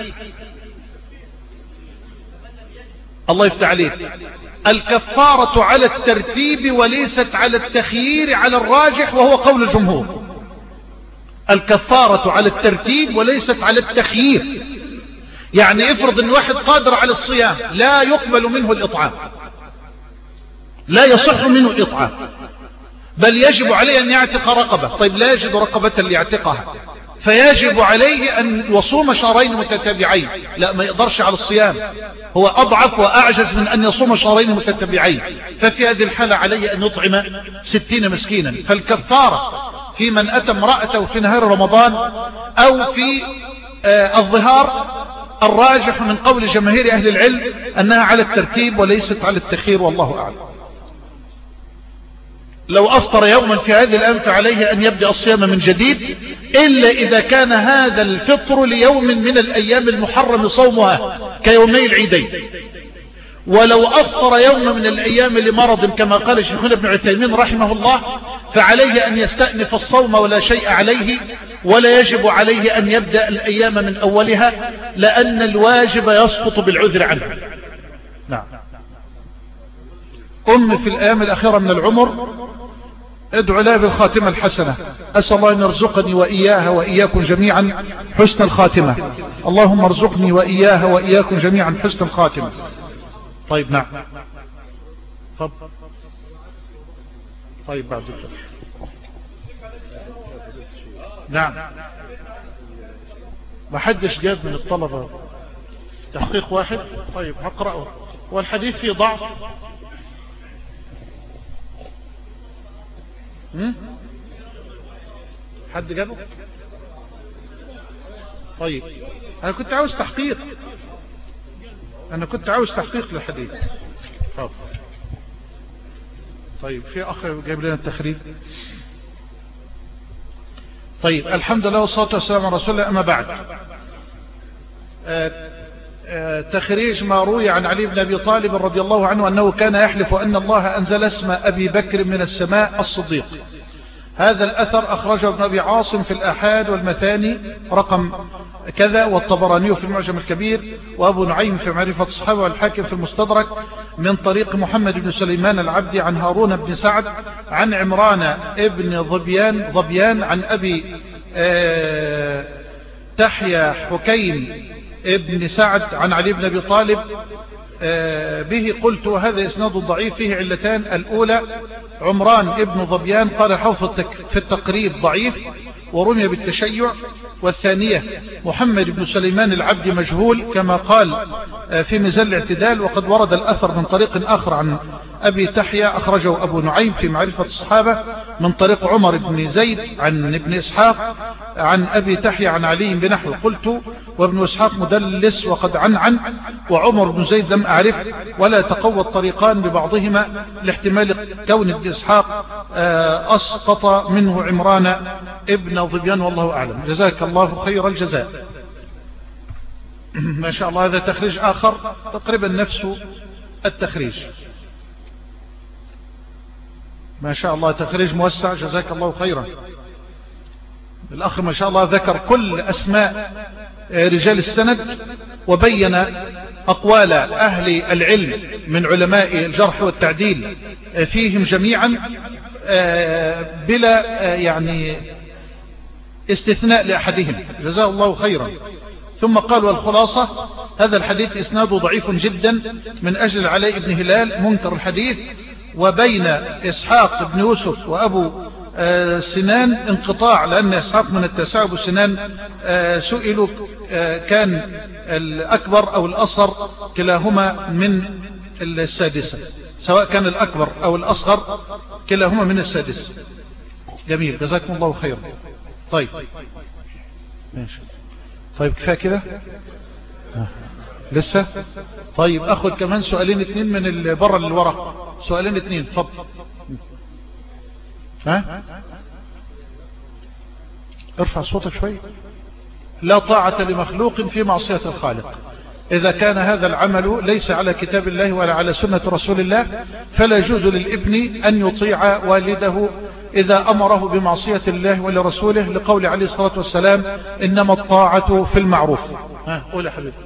الله يفتح عليك. الكفارة على الترتيب وليست على التخيير على الراجح وهو قول الجمهور. الكفارة على الترتيب وليست على التخيير. يعني افرض ان واحد قادر على الصيام لا يقبل منه الإطعام، لا يصح منه الإطعام، بل يجب عليه أن يعتق رقبة. طيب لا يجد رقبة ليعتقها، فيجب عليه أن يصوم شهرين متتابعين. لا ما يقدرش على الصيام، هو أضعف وأعجز من أن يصوم شهرين متتابعين. ففي هذه الحالة عليه أن يطعم ستين مسكينا. فالكفارة في من أتى امرأته في نهار رمضان أو في آه الظهار الراجح من قول جماهير أهل العلم أنها على الترتيب وليست على التخيير، والله أعلم. لو أفطر يوما في هذه الأيام فعليه أن يبدأ الصيام من جديد، إلا إذا كان هذا الفطر ليوم من الأيام المحرم صومها كيومي العيدين. ولو أفطر يوم من الأيام لمرض كما قال شيخنا ابن عثيمين رحمه الله فعليه أن يستأنف الصوم ولا شيء عليه، ولا يجب عليه أن يبدأ الأيام من أولها، لأن الواجب يسقط بالعذر عنه. نعم. أم في الأيام الأخيرة من العمر ادعو لها بالخاتمة الحسنة. أسأل الله أن يرزقني وإياها وإياكم جميعا حسن الخاتمة. اللهم ارزقني وإياها وإياكم جميعا حسن الخاتمة. طيب نعم. طب. طيب بعد الدكتور. نعم. ما حدش جاب من الطلبة تحقيق واحد. طيب هقرأه. والحديث فيه ضعف. هم؟ حد جابه؟ طيب انا كنت عاوز تحقيق، انا كنت عاوز تحقيق للحديث. طب. طيب في اخ جايب لنا التخريج. طيب الحمد لله والصلاة والسلام على رسول الله. اما بعد، آه آه تخريج ما روي عن علي بن ابي طالب رضي الله عنه انه كان يحلف ان الله انزل اسم ابي بكر من السماء الصديق. هذا الأثر أخرجه ابن أبي عاصم في الآحاد والمثاني رقم كذا، والطبراني في المعجم الكبير، وأبو نعيم في معرفة الصحابة، والحاكم في المستدرك من طريق محمد بن سليمان العبدي عن هارون بن سعد عن عمران ابن ظبيان ظبيان عن أبي آه تحيا حكيم ابن سعد عن علي بن أبي طالب آه به. قلت وهذا إسناد ضعيف فيه علتان. الأولى عمران ابن ظبيان قال حوف في التقريب ضعيف ورمي بالتشيع. والثانية محمد بن سليمان العبد مجهول كما قال في ميزان الاعتدال. وقد ورد الأثر من طريق آخر عن أبي تحيا أخرجه أبو نعيم في معرفة الصحابة من طريق عمر بن زيد عن ابن إسحاق عن أبي تحيا عن علي بنحو. قلت وابن إسحاق مدلس وقد عن عن وعمر بن زيد لم أعرف، ولا تقوى الطريقان ببعضهما لاحتمال كون ابن إسحاق أسقط منه عمران ابن ظبيان، والله أعلم. جزاك الله خير الجزاء. ما شاء الله هذا تخريج آخر تقريبا نفس التخريج. ما شاء الله تخريج موسع، جزاك الله خيرا. الأخ ما شاء الله ذكر كل أسماء رجال السند وبين أقوال أهل العلم من علماء الجرح والتعديل فيهم جميعا بلا يعني استثناء لأحدهم، جزاه الله خيرا. ثم قال والخلاصة هذا الحديث إسناده ضعيف جدا من أجل علي بن هلال منكر الحديث، وبين إسحاق بن يوسف وأبو سنان انقطاع، لأن إسحاق من التاسع وأبو سنان سئلوا كان الأكبر أو الأصغر كلاهما من السادسة، سواء كان الأكبر أو الأصغر كلاهما من السادسة. جميل، جزاكم الله خيرا. طيب ماشي. طيب كفاية كده لسه؟ طيب أخذ كمان سؤالين اتنين من البر للورق، سؤالين اتنين فضل. ها ارفع صوتك شوي. لا طاعة لمخلوق في معصية الخالق. إذا كان هذا العمل ليس على كتاب الله ولا على سنة رسول الله فلا يجوز للابن أن يطيع والده إذا أمره بمعصية الله ولرسوله، لقول عليه الصلاة والسلام إنما الطاعة في المعروف. ها قول يا حبيبي.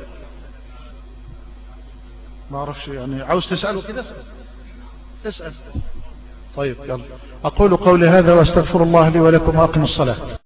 ما أعرفش يعني، عاوز تسأله كده اسأل اسأل. طيب يلا، أقول قولي هذا واستغفر الله لي ولكم وأقم الصلاة.